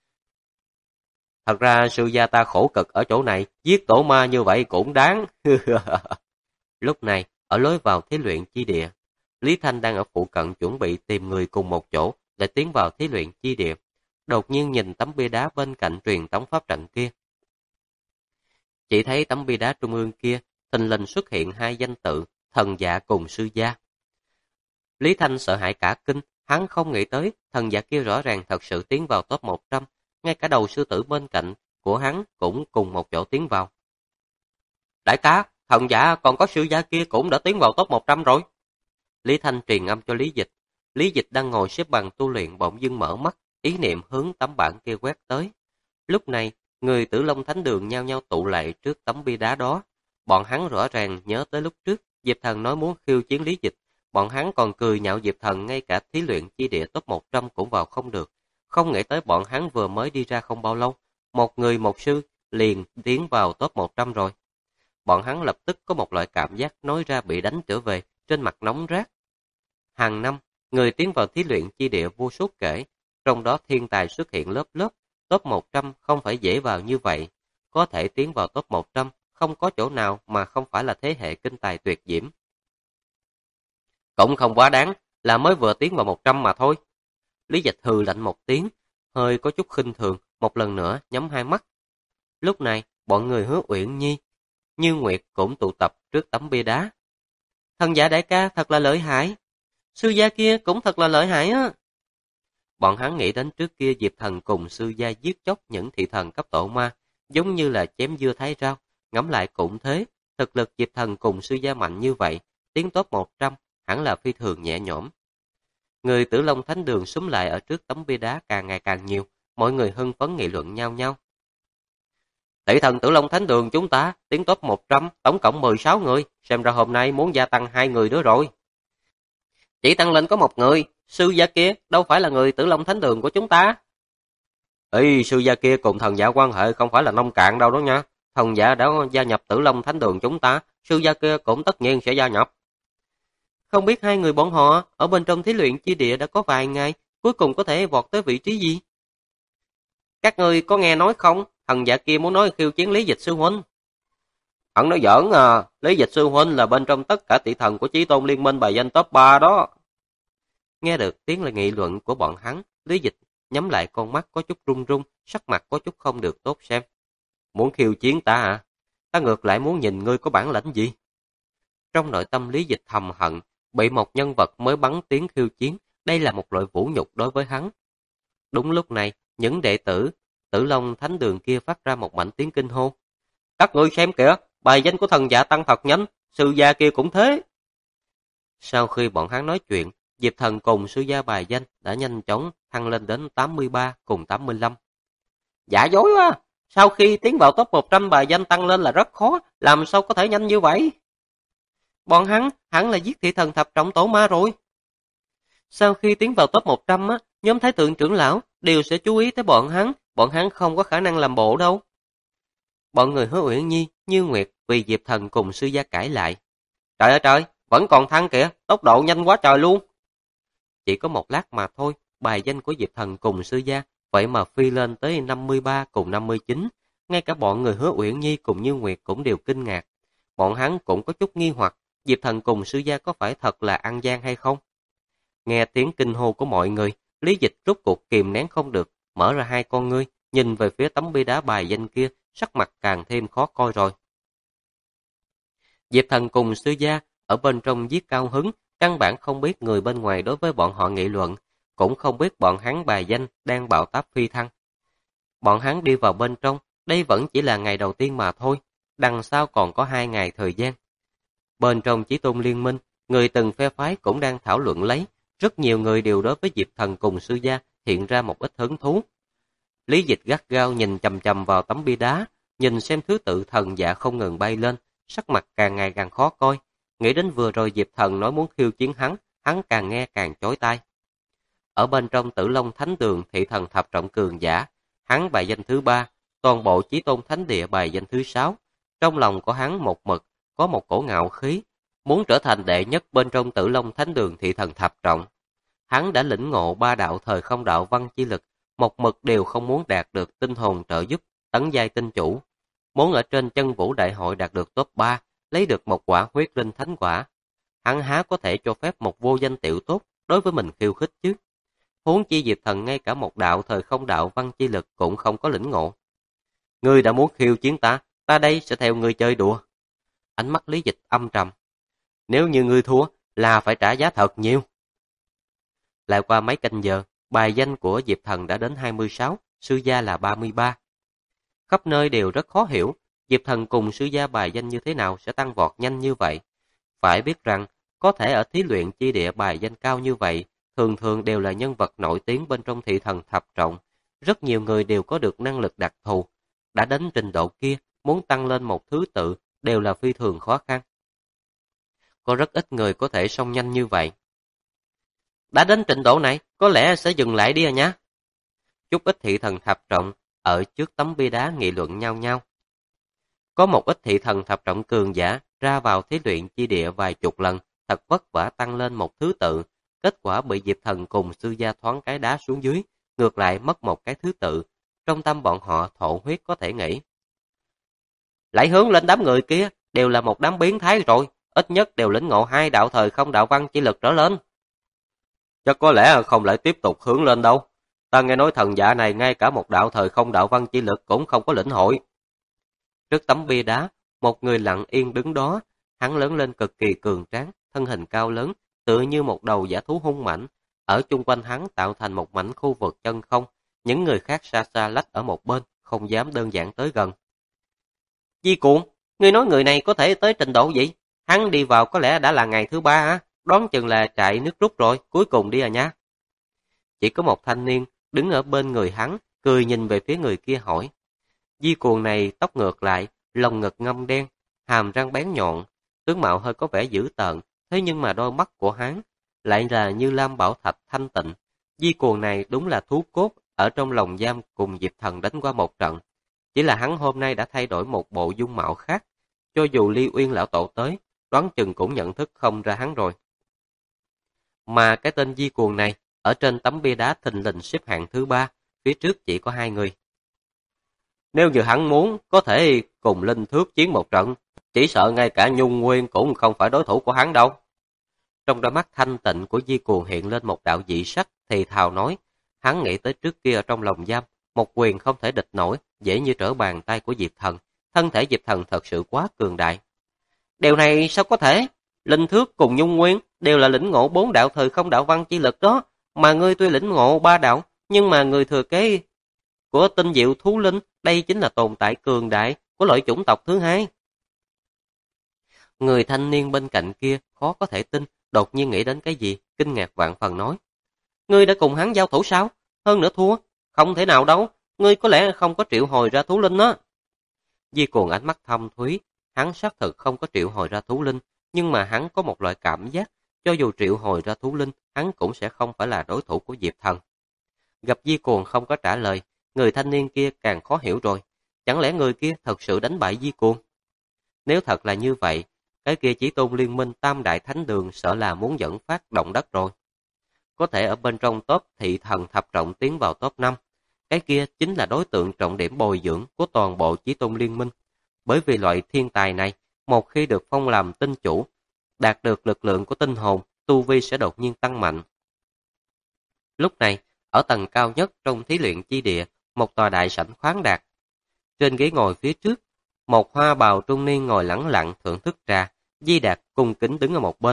[SPEAKER 1] Thật ra sư gia ta khổ cực ở chỗ này, giết tổ ma như vậy cũng đáng. Lúc này, ở lối vào thí luyện chi địa, Lý Thanh đang ở phụ cận chuẩn bị tìm người cùng một chỗ để tiến vào thí luyện chi địa. Đột nhiên nhìn tấm bia đá bên cạnh truyền tống pháp trận kia. Chỉ thấy tấm bia đá trung ương kia, thình lình xuất hiện hai danh tự, thần dạ cùng sư gia. Lý Thanh sợ hãi cả kinh, hắn không nghĩ tới, thần dạ kia rõ ràng thật sự tiến vào top 100, ngay cả đầu sư tử bên cạnh của hắn cũng cùng một chỗ tiến vào. Đại ca, thần dạ còn có sư gia kia cũng đã tiến vào top 100 rồi. Lý Thanh truyền âm cho Lý Dịch. Lý Dịch đang ngồi xếp bằng tu luyện bỗng dưng mở mắt, ý niệm hướng tấm bảng kia quét tới. Lúc này, người Tử Long Thánh Đường nhao nhao tụ lại trước tấm bia đá đó. Bọn hắn rõ ràng nhớ tới lúc trước, Diệp Thần nói muốn khiêu chiến Lý Dịch. Bọn hắn còn cười nhạo Diệp Thần ngay cả thí luyện chi địa top 100 cũng vào không được. Không nghĩ tới bọn hắn vừa mới đi ra không bao lâu, một người một sư liền tiến vào top 100 rồi. Bọn hắn lập tức có một loại cảm giác nói ra bị đánh trở về, trên mặt nóng rát. Hàng năm, người tiến vào thí luyện chi địa vô số kể, trong đó thiên tài xuất hiện lớp lớp, top 100 không phải dễ vào như vậy. Có thể tiến vào top 100, không có chỗ nào mà không phải là thế hệ kinh tài tuyệt diễm. Cũng không quá đáng, là mới vừa tiến vào 100 mà thôi. Lý Dịch hừ lạnh một tiếng, hơi có chút khinh thường, một lần nữa nhắm hai mắt. Lúc này, bọn người Hứa Uyển Nhi, Như Nguyệt cũng tụ tập trước tấm bia đá. Thần giả đại ca thật là lợi hại. Sư gia kia cũng thật là lợi hại á. Bọn hắn nghĩ đến trước kia Diệp Thần cùng sư gia giết chóc những thị thần cấp tổ ma, giống như là chém dưa thái rau, ngẫm lại cũng thế, thực lực Diệp Thần cùng sư gia mạnh như vậy, tiến top 100 hẳn là phi thường nhẹ nhõm. Người Tử Long Thánh Đường xúm lại ở trước tấm bia đá càng ngày càng nhiều, mọi người hưng phấn nghị luận nhau nhau. Thị thần Tử Long Thánh Đường chúng ta tiến top 100, tổng cộng 16 người, xem ra hôm nay muốn gia tăng 2 người nữa rồi. Chỉ tăng lên có một người, sư gia kia đâu phải là người Tử Long Thánh Đường của chúng ta. Ý, sư gia kia cùng thần giả quan hệ không phải là nông cạn đâu đó nha. Thần giả đã gia nhập Tử Long Thánh Đường chúng ta, sư gia kia cũng tất nhiên sẽ gia nhập. Không biết hai người bọn họ ở bên trong thí luyện chi địa đã có vài ngày, cuối cùng có thể vọt tới vị trí gì? Các người có nghe nói không? Thần giả kia muốn nói khiêu chiến Lý Dịch sư huynh. Hắn nói giỡn à, Lý Dịch sư huynh là bên trong tất cả thị thần của Chí Tôn Liên Minh bài danh top 3 đó. Nghe được tiếng là nghị luận của bọn hắn, Lý Dịch nhắm lại con mắt có chút run run, sắc mặt có chút không được tốt xem. Muốn khiêu chiến ta à? Ta ngược lại muốn nhìn ngươi có bản lãnh gì? Trong nội tâm Lý Dịch thầm hận, bị một nhân vật mới bắn tiếng khiêu chiến, đây là một loại vũ nhục đối với hắn. Đúng lúc này, những đệ tử Tử Long Thánh Đường kia phát ra một mảnh tiếng kinh hô. Các ngươi xem kìa, bài danh của thần giả tăng thật nhanh, sư gia kia cũng thế. Sau khi bọn hắn nói chuyện, Diệp Thần cùng sư gia bài danh đã nhanh chóng thăng lên đến 83 cùng 85. Giả dối quá, sau khi tiến vào top 100 bài danh tăng lên là rất khó, làm sao có thể nhanh như vậy? Bọn hắn là giết thị thần thập trọng tổ ma rồi. Sau khi tiến vào top 100 á, nhóm thái tượng trưởng lão đều sẽ chú ý tới bọn hắn không có khả năng làm bộ đâu. Bọn người Hứa Uyển Nhi, Như Nguyệt vì Diệp Thần cùng sư gia cãi lại. Trời ơi trời, vẫn còn thăng kìa, tốc độ nhanh quá trời luôn. Chỉ có một lát mà thôi, bài danh của Diệp Thần cùng sư gia vậy mà phi lên tới 53 cùng 59. Ngay cả bọn người Hứa Uyển Nhi cùng Như Nguyệt cũng đều kinh ngạc. Bọn hắn cũng có chút nghi hoặc, Diệp Thần cùng sư gia có phải thật là ăn gian hay không? Nghe tiếng kinh hô của mọi người, Lý Dịch rốt cuộc kìm nén không được, mở ra hai con ngươi, nhìn về phía tấm bia đá bài danh kia, sắc mặt càng thêm khó coi rồi. Diệp Thần cùng sư gia ở bên trong giết cao hứng, căn bản không biết người bên ngoài đối với bọn họ nghị luận, cũng không biết bọn hắn bài danh đang bạo táp phi thăng. Bọn hắn đi vào bên trong, đây vẫn chỉ là ngày đầu tiên mà thôi, đằng sau còn có 2 ngày thời gian. Bên trong Chí Tôn Liên Minh, người từng phe phái cũng đang thảo luận lấy, rất nhiều người đều đối với Diệp Thần cùng sư gia hiện ra một ít hứng thú. Lý Dịch gắt gao nhìn chằm chằm vào tấm bia đá, nhìn xem thứ tự thần dạ không ngừng bay lên, sắc mặt càng ngày càng khó coi. Nghĩ đến vừa rồi Diệp Thần nói muốn khiêu chiến hắn càng nghe càng chói tai. Ở bên trong Tử Long Thánh Đường thị thần thập trọng cường giả, hắn bài danh thứ 3, toàn bộ Chí Tôn Thánh Địa bài danh thứ 6. Trong lòng của hắn một mực có một cổ ngạo khí, muốn trở thành đệ nhất bên trong Tử Long Thánh Đường thị thần thập trọng. Hắn đã lĩnh ngộ 3 đạo thời không đạo văn chi lực, một mực đều không muốn đạt được tinh hồn trợ giúp, tấn giai tinh chủ. Muốn ở trên chân vũ đại hội đạt được top 3, lấy được một quả huyết linh thánh quả. Hắn há có thể cho phép một vô danh tiểu tốt đối với mình khiêu khích chứ? Huống chi Diệp Thần ngay cả một đạo thời không đạo văn chi lực cũng không có lĩnh ngộ. Ngươi đã muốn khiêu chiến ta đây sẽ theo ngươi chơi đùa. Ánh mắt Lý Dịch âm trầm. Nếu như ngươi thua, là phải trả giá thật nhiều. Lại qua mấy canh giờ, bài danh của Diệp Thần đã đến 26, sư gia là 33. Khắp nơi đều rất khó hiểu, Diệp Thần cùng sư gia bài danh như thế nào sẽ tăng vọt nhanh như vậy. Phải biết rằng, có thể ở thí luyện chi địa bài danh cao như vậy, thường thường đều là nhân vật nổi tiếng bên trong thị thần thập trọng. Rất nhiều người đều có được năng lực đặc thù. Đã đến trình độ kia, muốn tăng lên một thứ tự đều là phi thường khó khăn. Có rất ít người có thể xông nhanh như vậy. Đã đến trình độ này, có lẽ sẽ dừng lại đi à nhá. Chút ít thị thần thập trọng ở trước tấm bia đá nghị luận nhau nhau. Có một ít thị thần thập trọng cường giả ra vào thí luyện chi địa vài chục lần, thật vất vả tăng lên một thứ tự, kết quả bị Diệp Thần cùng sư gia thoáng cái đá xuống dưới, ngược lại mất một cái thứ tự. Trong tâm bọn họ thổ huyết có thể nghĩ. Lại hướng lên đám người kia, đều là một đám biến thái rồi, ít nhất đều lĩnh ngộ 2 đạo thời không đạo văn chi lực trở lên. Chắc có lẽ không lại tiếp tục hướng lên đâu. Ta nghe nói thần dạ này ngay cả một đạo thời không đạo văn chi lực cũng không có lĩnh hội. Trước tấm bia đá, một người lặng yên đứng đó, hắn lớn lên cực kỳ cường tráng, thân hình cao lớn, tựa như một đầu dã thú hung mãnh. Ở chung quanh hắn tạo thành một mảnh khu vực chân không, những người khác xa xa lách ở một bên, không dám đơn giản tới gần. Di Cuồng, ngươi nói người này có thể tới trình độ gì? Hắn đi vào có lẽ đã là ngày thứ 3 hả? Đoán chừng là chạy nước rút rồi, cuối cùng đi à nha. Chỉ có một thanh niên đứng ở bên người hắn, cười nhìn về phía người kia hỏi. Di Cuồng này tóc ngược lại, lồng ngực ngăm đen, hàm răng bén nhọn, tướng mạo hơi có vẻ dữ tợn, thế nhưng mà đôi mắt của hắn lại là như lam bảo thạch thanh tịnh. Di Cuồng này đúng là thú cốt ở trong lồng giam cùng Diệp Thần đánh qua một trận. Chỉ là hắn hôm nay đã thay đổi một bộ dung mạo khác, cho dù Ly Uyên lão tổ tới, đoán chừng cũng nhận thức không ra hắn rồi. Mà cái tên Di Cuồng này, ở trên tấm bia đá thình lình xếp hạng thứ 3, phía trước chỉ có 2 người. Nếu như hắn muốn, có thể cùng Linh Thước chiến một trận, chỉ sợ ngay cả Nhung Nguyên cũng không phải đối thủ của hắn đâu. Trong đôi mắt thanh tịnh của Di Cuồng hiện lên một đạo dị sắc, thì thào nói, hắn nghĩ tới trước kia ở trong lòng giam, một quyền không thể địch nổi, dễ như trở bàn tay của Diệp Thần, thân thể Diệp Thần thật sự quá cường đại. Điều này sao có thể? Linh Thước cùng Nhung Nguyên đều là lĩnh ngộ 4 đạo thời không đạo văn chi lực đó, mà ngươi tuy lĩnh ngộ 3 đạo, nhưng mà người thừa kế của tinh diệu thú linh, đây chính là tồn tại cường đại của loại chủng tộc thứ 2. Người thanh niên bên cạnh kia khó có thể tin, đột nhiên nghĩ đến cái gì, kinh ngạc vạn phần nói. Ngươi đã cùng hắn giao thủ sao? Hơn nữa thua? Không thể nào đâu, ngươi có lẽ không có triệu hồi ra thú linh á. Di Cuồng ánh mắt thâm thúy, hắn xác thực không có triệu hồi ra thú linh, nhưng mà hắn có một loại cảm giác, cho dù triệu hồi ra thú linh, hắn cũng sẽ không phải là đối thủ của Diệp Thần. Gặp Di Cuồng không có trả lời, người thanh niên kia càng khó hiểu rồi. Chẳng lẽ người kia thật sự đánh bại Di Cuồng? Nếu thật là như vậy, cái kia Chí Tôn Liên Minh Tam Đại Thánh Đường sợ là muốn dẫn phát động đất rồi. Có thể ở bên trong top thị thần thập trọng tiến vào top 5. Cái kia chính là đối tượng trọng điểm bồi dưỡng của toàn bộ Chí Tôn Liên Minh. Bởi vì loại thiên tài này, một khi được phong làm tinh chủ, đạt được lực lượng của tinh hồn, tu vi sẽ đột nhiên tăng mạnh. Lúc này, ở tầng cao nhất trong thí luyện chi địa, một tòa đại sảnh khoáng đạt. Trên ghế ngồi phía trước, một hoa bào trung niên ngồi lẳng lặng thưởng thức trà, Di Đạt cung kính đứng ở một bên.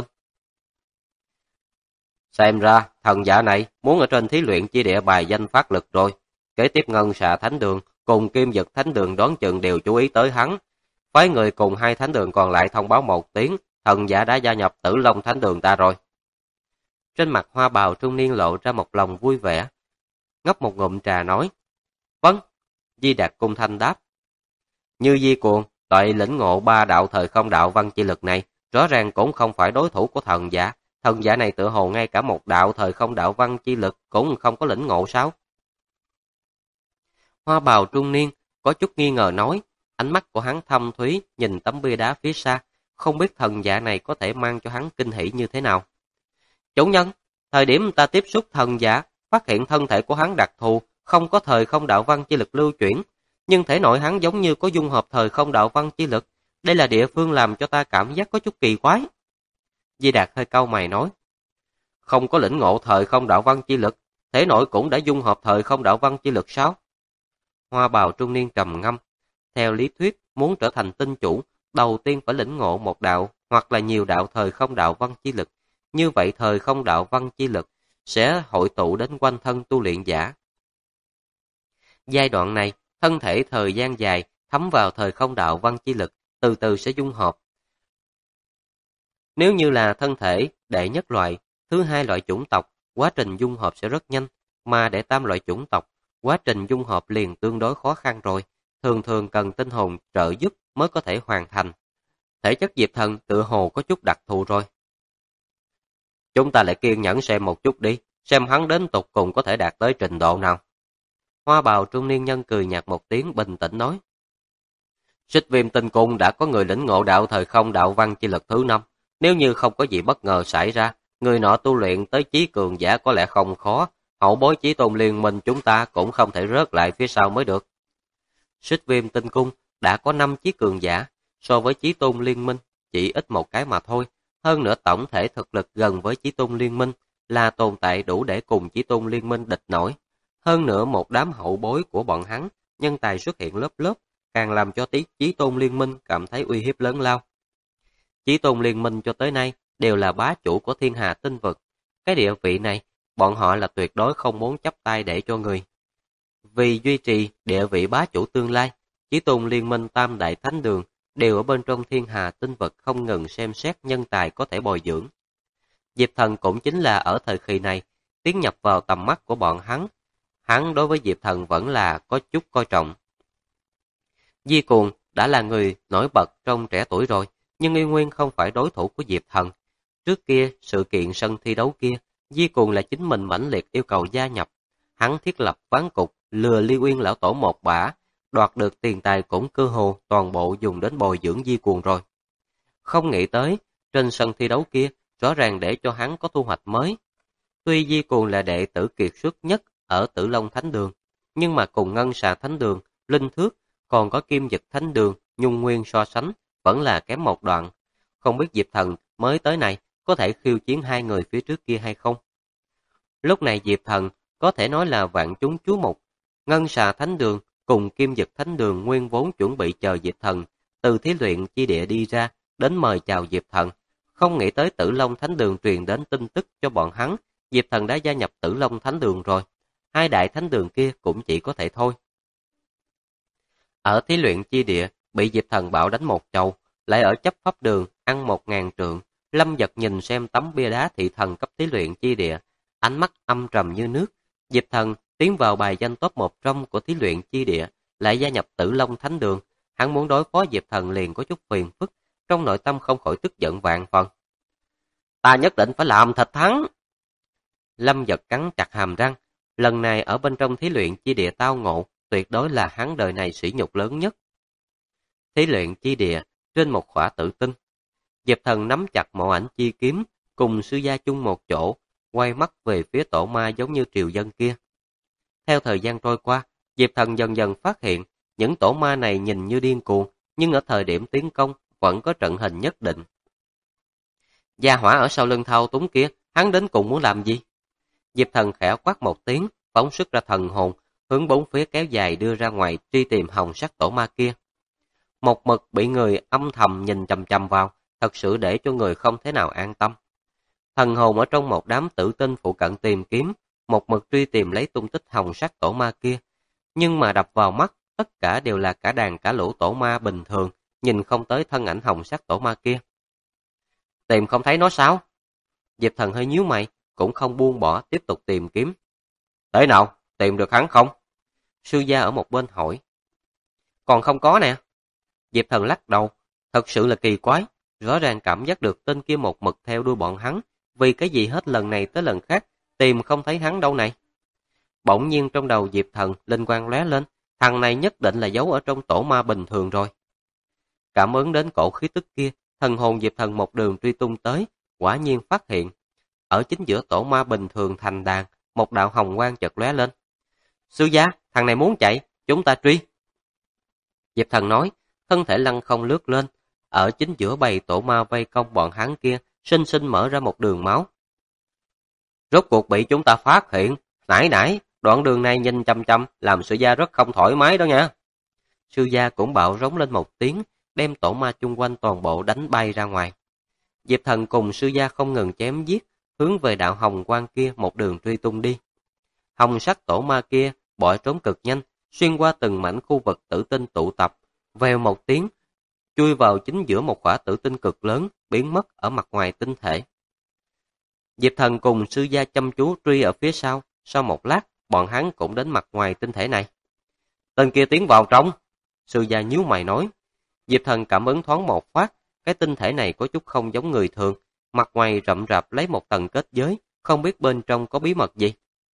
[SPEAKER 1] Xem ra, thần giả này muốn ở trên thí luyện chi địa bài danh phát lực rồi. Kế tiếp Ngân Xà Thánh Đường cùng Kim Dực Thánh Đường đoán chừng đều chú ý tới hắn. Phái người cùng hai thánh đường còn lại thông báo một tiếng, thần giả đã gia nhập Tử Long Thánh Đường ta rồi. Trên mặt hoa bào trung niên lộ ra một lòng vui vẻ. Ngấp một ngụm trà nói. Vâng, Di Đạt cung thanh đáp. Như Di Cuồng, loại lĩnh ngộ ba đạo thời không đạo văn chi lực này, rõ ràng cũng không phải đối thủ của thần giả. Thần giả này tự hồ ngay cả một đạo thời không đạo văn chi lực cũng không có lĩnh ngộ sao? Hoa bào trung niên có chút nghi ngờ nói, ánh mắt của hắn thâm thúy nhìn tấm bia đá phía xa, không biết thần giả này có thể mang cho hắn kinh hỉ như thế nào. Chủ nhân, thời điểm ta tiếp xúc thần giả, phát hiện thân thể của hắn đặc thù, không có thời không đạo văn chi lực lưu chuyển, nhưng thể nội hắn giống như có dung hợp thời không đạo văn chi lực. Đây là địa phương làm cho ta cảm giác có chút kỳ quái. Di Đạt hơi cau mày nói, không có lĩnh ngộ thời không đạo văn chi lực, thể nội cũng đã dung hợp thời không đạo văn chi lực sao? Hoa bào trung niên trầm ngâm, theo lý thuyết muốn trở thành tinh chủ, đầu tiên phải lĩnh ngộ một đạo hoặc là nhiều đạo thời không đạo văn chi lực, như vậy thời không đạo văn chi lực sẽ hội tụ đến quanh thân tu luyện giả. Giai đoạn này, thân thể thời gian dài thấm vào thời không đạo văn chi lực, từ từ sẽ dung hợp. Nếu như là thân thể đệ nhất loại, thứ hai loại chủng tộc, quá trình dung hợp sẽ rất nhanh, mà đệ tam loại chủng tộc, quá trình dung hợp liền tương đối khó khăn rồi, thường thường cần tinh hồn trợ giúp mới có thể hoàn thành. Thể chất Diệp Thần tự hồ có chút đặc thù rồi. Chúng ta lại kiên nhẫn xem một chút đi, xem hắn đến tục cùng có thể đạt tới trình độ nào. Hoa bào trung niên nhân cười nhạt một tiếng bình tĩnh nói. Xích Viêm Tinh Cung đã có người lĩnh ngộ đạo thời không đạo văn chi lực thứ 5. Nếu như không có gì bất ngờ xảy ra, người nọ tu luyện tới chí cường giả có lẽ không khó, hậu bối Chí Tôn Liên Minh chúng ta cũng không thể rớt lại phía sau mới được. Xích Viêm Tinh Cung đã có 5 chí cường giả, so với Chí Tôn Liên Minh chỉ ít một cái mà thôi, hơn nữa tổng thể thực lực gần với Chí Tôn Liên Minh là tồn tại đủ để cùng Chí Tôn Liên Minh địch nổi. Hơn nữa một đám hậu bối của bọn hắn, nhân tài xuất hiện lớp lớp, càng làm cho Chí Tôn Liên Minh cảm thấy uy hiếp lớn lao. Chí Tôn Liên Minh cho tới nay đều là bá chủ của thiên hà tinh vực. Cái địa vị này, bọn họ là tuyệt đối không muốn chấp tay để cho người. Vì duy trì địa vị bá chủ tương lai, Chí Tôn Liên Minh Tam Đại Thánh Đường đều ở bên trong thiên hà tinh vực không ngừng xem xét nhân tài có thể bồi dưỡng. Diệp Thần cũng chính là ở thời kỳ này, tiến nhập vào tầm mắt của bọn hắn. Hắn đối với Diệp Thần vẫn là có chút coi trọng. Di Cuồng đã là người nổi bật trong trẻ tuổi rồi, nhưng y nguyên không phải đối thủ của Diệp Thần. Trước kia, sự kiện sân thi đấu kia, Di Cuồng là chính mình mãnh liệt yêu cầu gia nhập. Hắn thiết lập ván cục, lừa Ly Uyên lão tổ một bả, đoạt được tiền tài cũng cơ hồ toàn bộ dùng đến bồi dưỡng Di Cuồng rồi. Không nghĩ tới, trên sân thi đấu kia, rõ ràng để cho hắn có thu hoạch mới. Tuy Di Cuồng là đệ tử kiệt xuất nhất ở Tử Long Thánh Đường, nhưng mà cùng Ngân Xà Thánh Đường, Linh Thước, còn có Kim Dực Thánh Đường, Nhung Nguyên so sánh, vẫn là kém một đoạn. Không biết Diệp Thần mới tới này có thể khiêu chiến hai người phía trước kia hay không? Lúc này Diệp Thần có thể nói là vạn chúng chú mục. Ngân Xà Thánh Đường cùng Kim Dực Thánh Đường nguyên vốn chuẩn bị chờ Diệp Thần từ thí luyện chi địa đi ra đến mời chào Diệp Thần. Không nghĩ tới Tử Long Thánh Đường truyền đến tin tức cho bọn hắn, Diệp Thần đã gia nhập Tử Long Thánh Đường rồi. Hai đại thánh đường kia cũng chỉ có thể thôi. Ở thí luyện chi địa bị Diệp Thần bạo đánh một chầu, lại ở chấp pháp đường ăn 1000 trượng. Lâm Dật nhìn xem tấm bia đá thị thần cấp thí luyện chi địa, ánh mắt âm trầm như nước. Diệp Thần tiến vào bài danh top 1 trong của thí luyện chi địa, lại gia nhập Tử Long Thánh Đường. Hắn muốn đối phó Diệp Thần liền có chút phiền phức, trong nội tâm không khỏi tức giận vạn phần. Ta nhất định phải làm thịt hắn. Lâm Dật cắn chặt hàm răng, lần này ở bên trong thí luyện chi địa tao ngộ, tuyệt đối là hắn đời này sỉ nhục lớn nhất. Thí luyện chi địa, trên một khỏa tử tinh. Diệp Thần nắm chặt mộ ảnh chi kiếm, cùng sư gia chung một chỗ, quay mắt về phía tổ ma giống như triều dân kia. Theo thời gian trôi qua, Diệp Thần dần dần phát hiện, những tổ ma này nhìn như điên cuồng, nhưng ở thời điểm tiến công vẫn có trận hình nhất định. Gia hỏa ở sau lưng thao túng kia, hắn đến cùng muốn làm gì? Diệp Thần khẽ quát một tiếng, phóng xuất ra thần hồn, hướng bốn phía kéo dài đưa ra ngoài truy tìm hồng sắc tổ ma kia. Một mực bị người âm thầm nhìn chằm chằm vào, thật sự để cho người không thể nào an tâm. Thần hồn ở trong một đám tử tinh phụ cận tìm kiếm, một mực truy tìm lấy tung tích hồng sắc tổ ma kia. Nhưng mà đập vào mắt, tất cả đều là cả đàn cả lũ tổ ma bình thường, nhìn không tới thân ảnh hồng sắc tổ ma kia. Tìm không thấy nó sao? Diệp Thần hơi nhíu mày, cũng không buông bỏ tiếp tục tìm kiếm. Thế nào, tìm được hắn không? Sư gia ở một bên hỏi. Còn không có nè. Diệp Thần lắc đầu, thật sự là kỳ quái, rõ ràng cảm giác được tên kia một mực theo đuôi bọn hắn, vì cái gì hết lần này tới lần khác, tìm không thấy hắn đâu này. Bỗng nhiên trong đầu Diệp Thần linh quang lóe lên, thằng này nhất định là giấu ở trong tổ ma bình thường rồi. Cảm ứng đến cổ khí tức kia, thần hồn Diệp Thần một đường truy tung tới, quả nhiên phát hiện. Ở chính giữa tổ ma bình thường thành đàn, một đạo hồng quang chợt lóe lên. Sư gia, thằng này muốn chạy, chúng ta truy. Diệp Thần nói, thân thể lăng không lướt lên, ở chính giữa bầy tổ ma vây công bọn hắn kia, sinh sinh mở ra một đường máu. Rốt cuộc bị chúng ta phát hiện, nãy, đoạn đường này nhìn chăm chăm, làm sư gia rất không thoải mái đó nha. Sư gia cũng bạo rống lên một tiếng, đem tổ ma chung quanh toàn bộ đánh bay ra ngoài. Diệp Thần cùng sư gia không ngừng chém giết, hướng về đạo hồng quang kia một đường truy tung đi. Hồng sắc tổ ma kia bỏ trốn cực nhanh, xuyên qua từng mảnh khu vực tử tinh tụ tập, vèo một tiếng, chui vào chính giữa một quả tử tinh cực lớn, biến mất ở mặt ngoài tinh thể. Diệp Thần cùng sư gia chăm chú truy ở phía sau, sau một lát, bọn hắn cũng đến mặt ngoài tinh thể này. Tên kia tiến vào trong, sư gia nhíu mày nói. Diệp Thần cảm ứng thoáng một phát, cái tinh thể này có chút không giống người thường, mặt ngoài rậm rạp lấy một tầng kết giới, không biết bên trong có bí mật gì.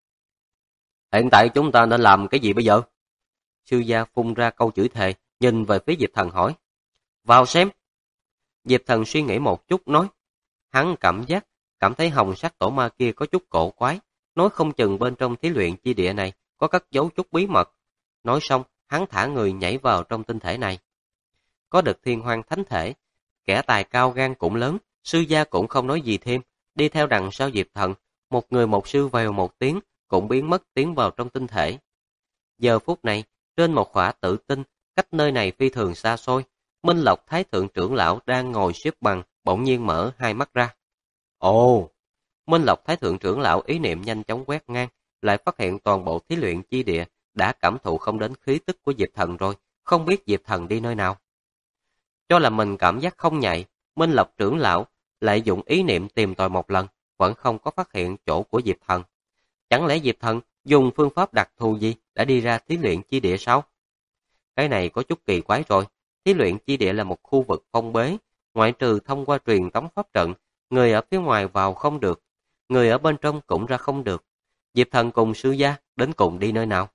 [SPEAKER 1] Hiện tại chúng ta nên làm cái gì bây giờ? Sư gia phun ra câu chửi thề, nhìn về phía Diệp Thần hỏi. Vào xem. Diệp Thần suy nghĩ một chút nói. Hắn cảm thấy hồng sắc tổ ma kia có chút cổ quái, nói không chừng bên trong thí luyện chi địa này có cất giấu chút bí mật. Nói xong, hắn thả người nhảy vào trong tinh thể này. Có được thiên hoang thánh thể, kẻ tài cao gan cũng lớn, sư gia cũng không nói gì thêm, đi theo đằng sau Diệp Thần, một người một sư vèo một tiếng, cũng biến mất tiến vào trong tinh thể. Giờ phút này, trên một khỏa tử tinh, cách nơi này phi thường xa xôi, Minh Lộc Thái Thượng trưởng lão đang ngồi xếp bằng, bỗng nhiên mở hai mắt ra. Ồ! Minh Lộc Thái Thượng trưởng lão ý niệm nhanh chóng quét ngang, lại phát hiện toàn bộ thí luyện chi địa đã cảm thụ không đến khí tức của Diệp Thần rồi, không biết Diệp Thần đi nơi nào. Cho là mình cảm giác không nhạy, Minh Lộc trưởng lão lại dùng ý niệm tìm tòi một lần, vẫn không có phát hiện chỗ của Diệp Thần. Chẳng lẽ Diệp Thần dùng phương pháp đặc thù gì đã đi ra thí luyện chi địa sao? Cái này có chút kỳ quái rồi, thí luyện chi địa là một khu vực phong bế, ngoại trừ thông qua truyền tống pháp trận, người ở phía ngoài vào không được, người ở bên trong cũng ra không được. Diệp Thần cùng sư gia đến cùng đi nơi nào?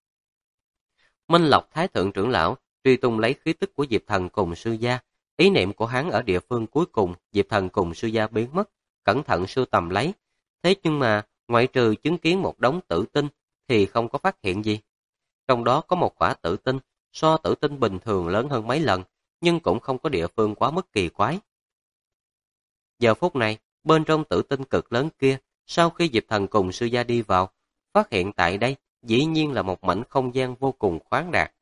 [SPEAKER 1] Minh Lộc Thái Thượng trưởng lão truy tung lấy khí tức của Diệp Thần cùng sư gia, ý niệm của hắn ở địa phương cuối cùng, Diệp Thần cùng sư gia biến mất, cẩn thận sưu tầm lấy. Thế nhưng mà, ngoại trừ chứng kiến một đống tử tinh thì không có phát hiện gì. Trong đó có một quả tử tinh, so tử tinh bình thường lớn hơn mấy lần, nhưng cũng không có địa phương quá mức kỳ quái. Giờ phút này, bên trong tử tinh cực lớn kia, sau khi Diệp Thần cùng sư gia đi vào, phát hiện tại đây dĩ nhiên là một mảnh không gian vô cùng khoáng đạt.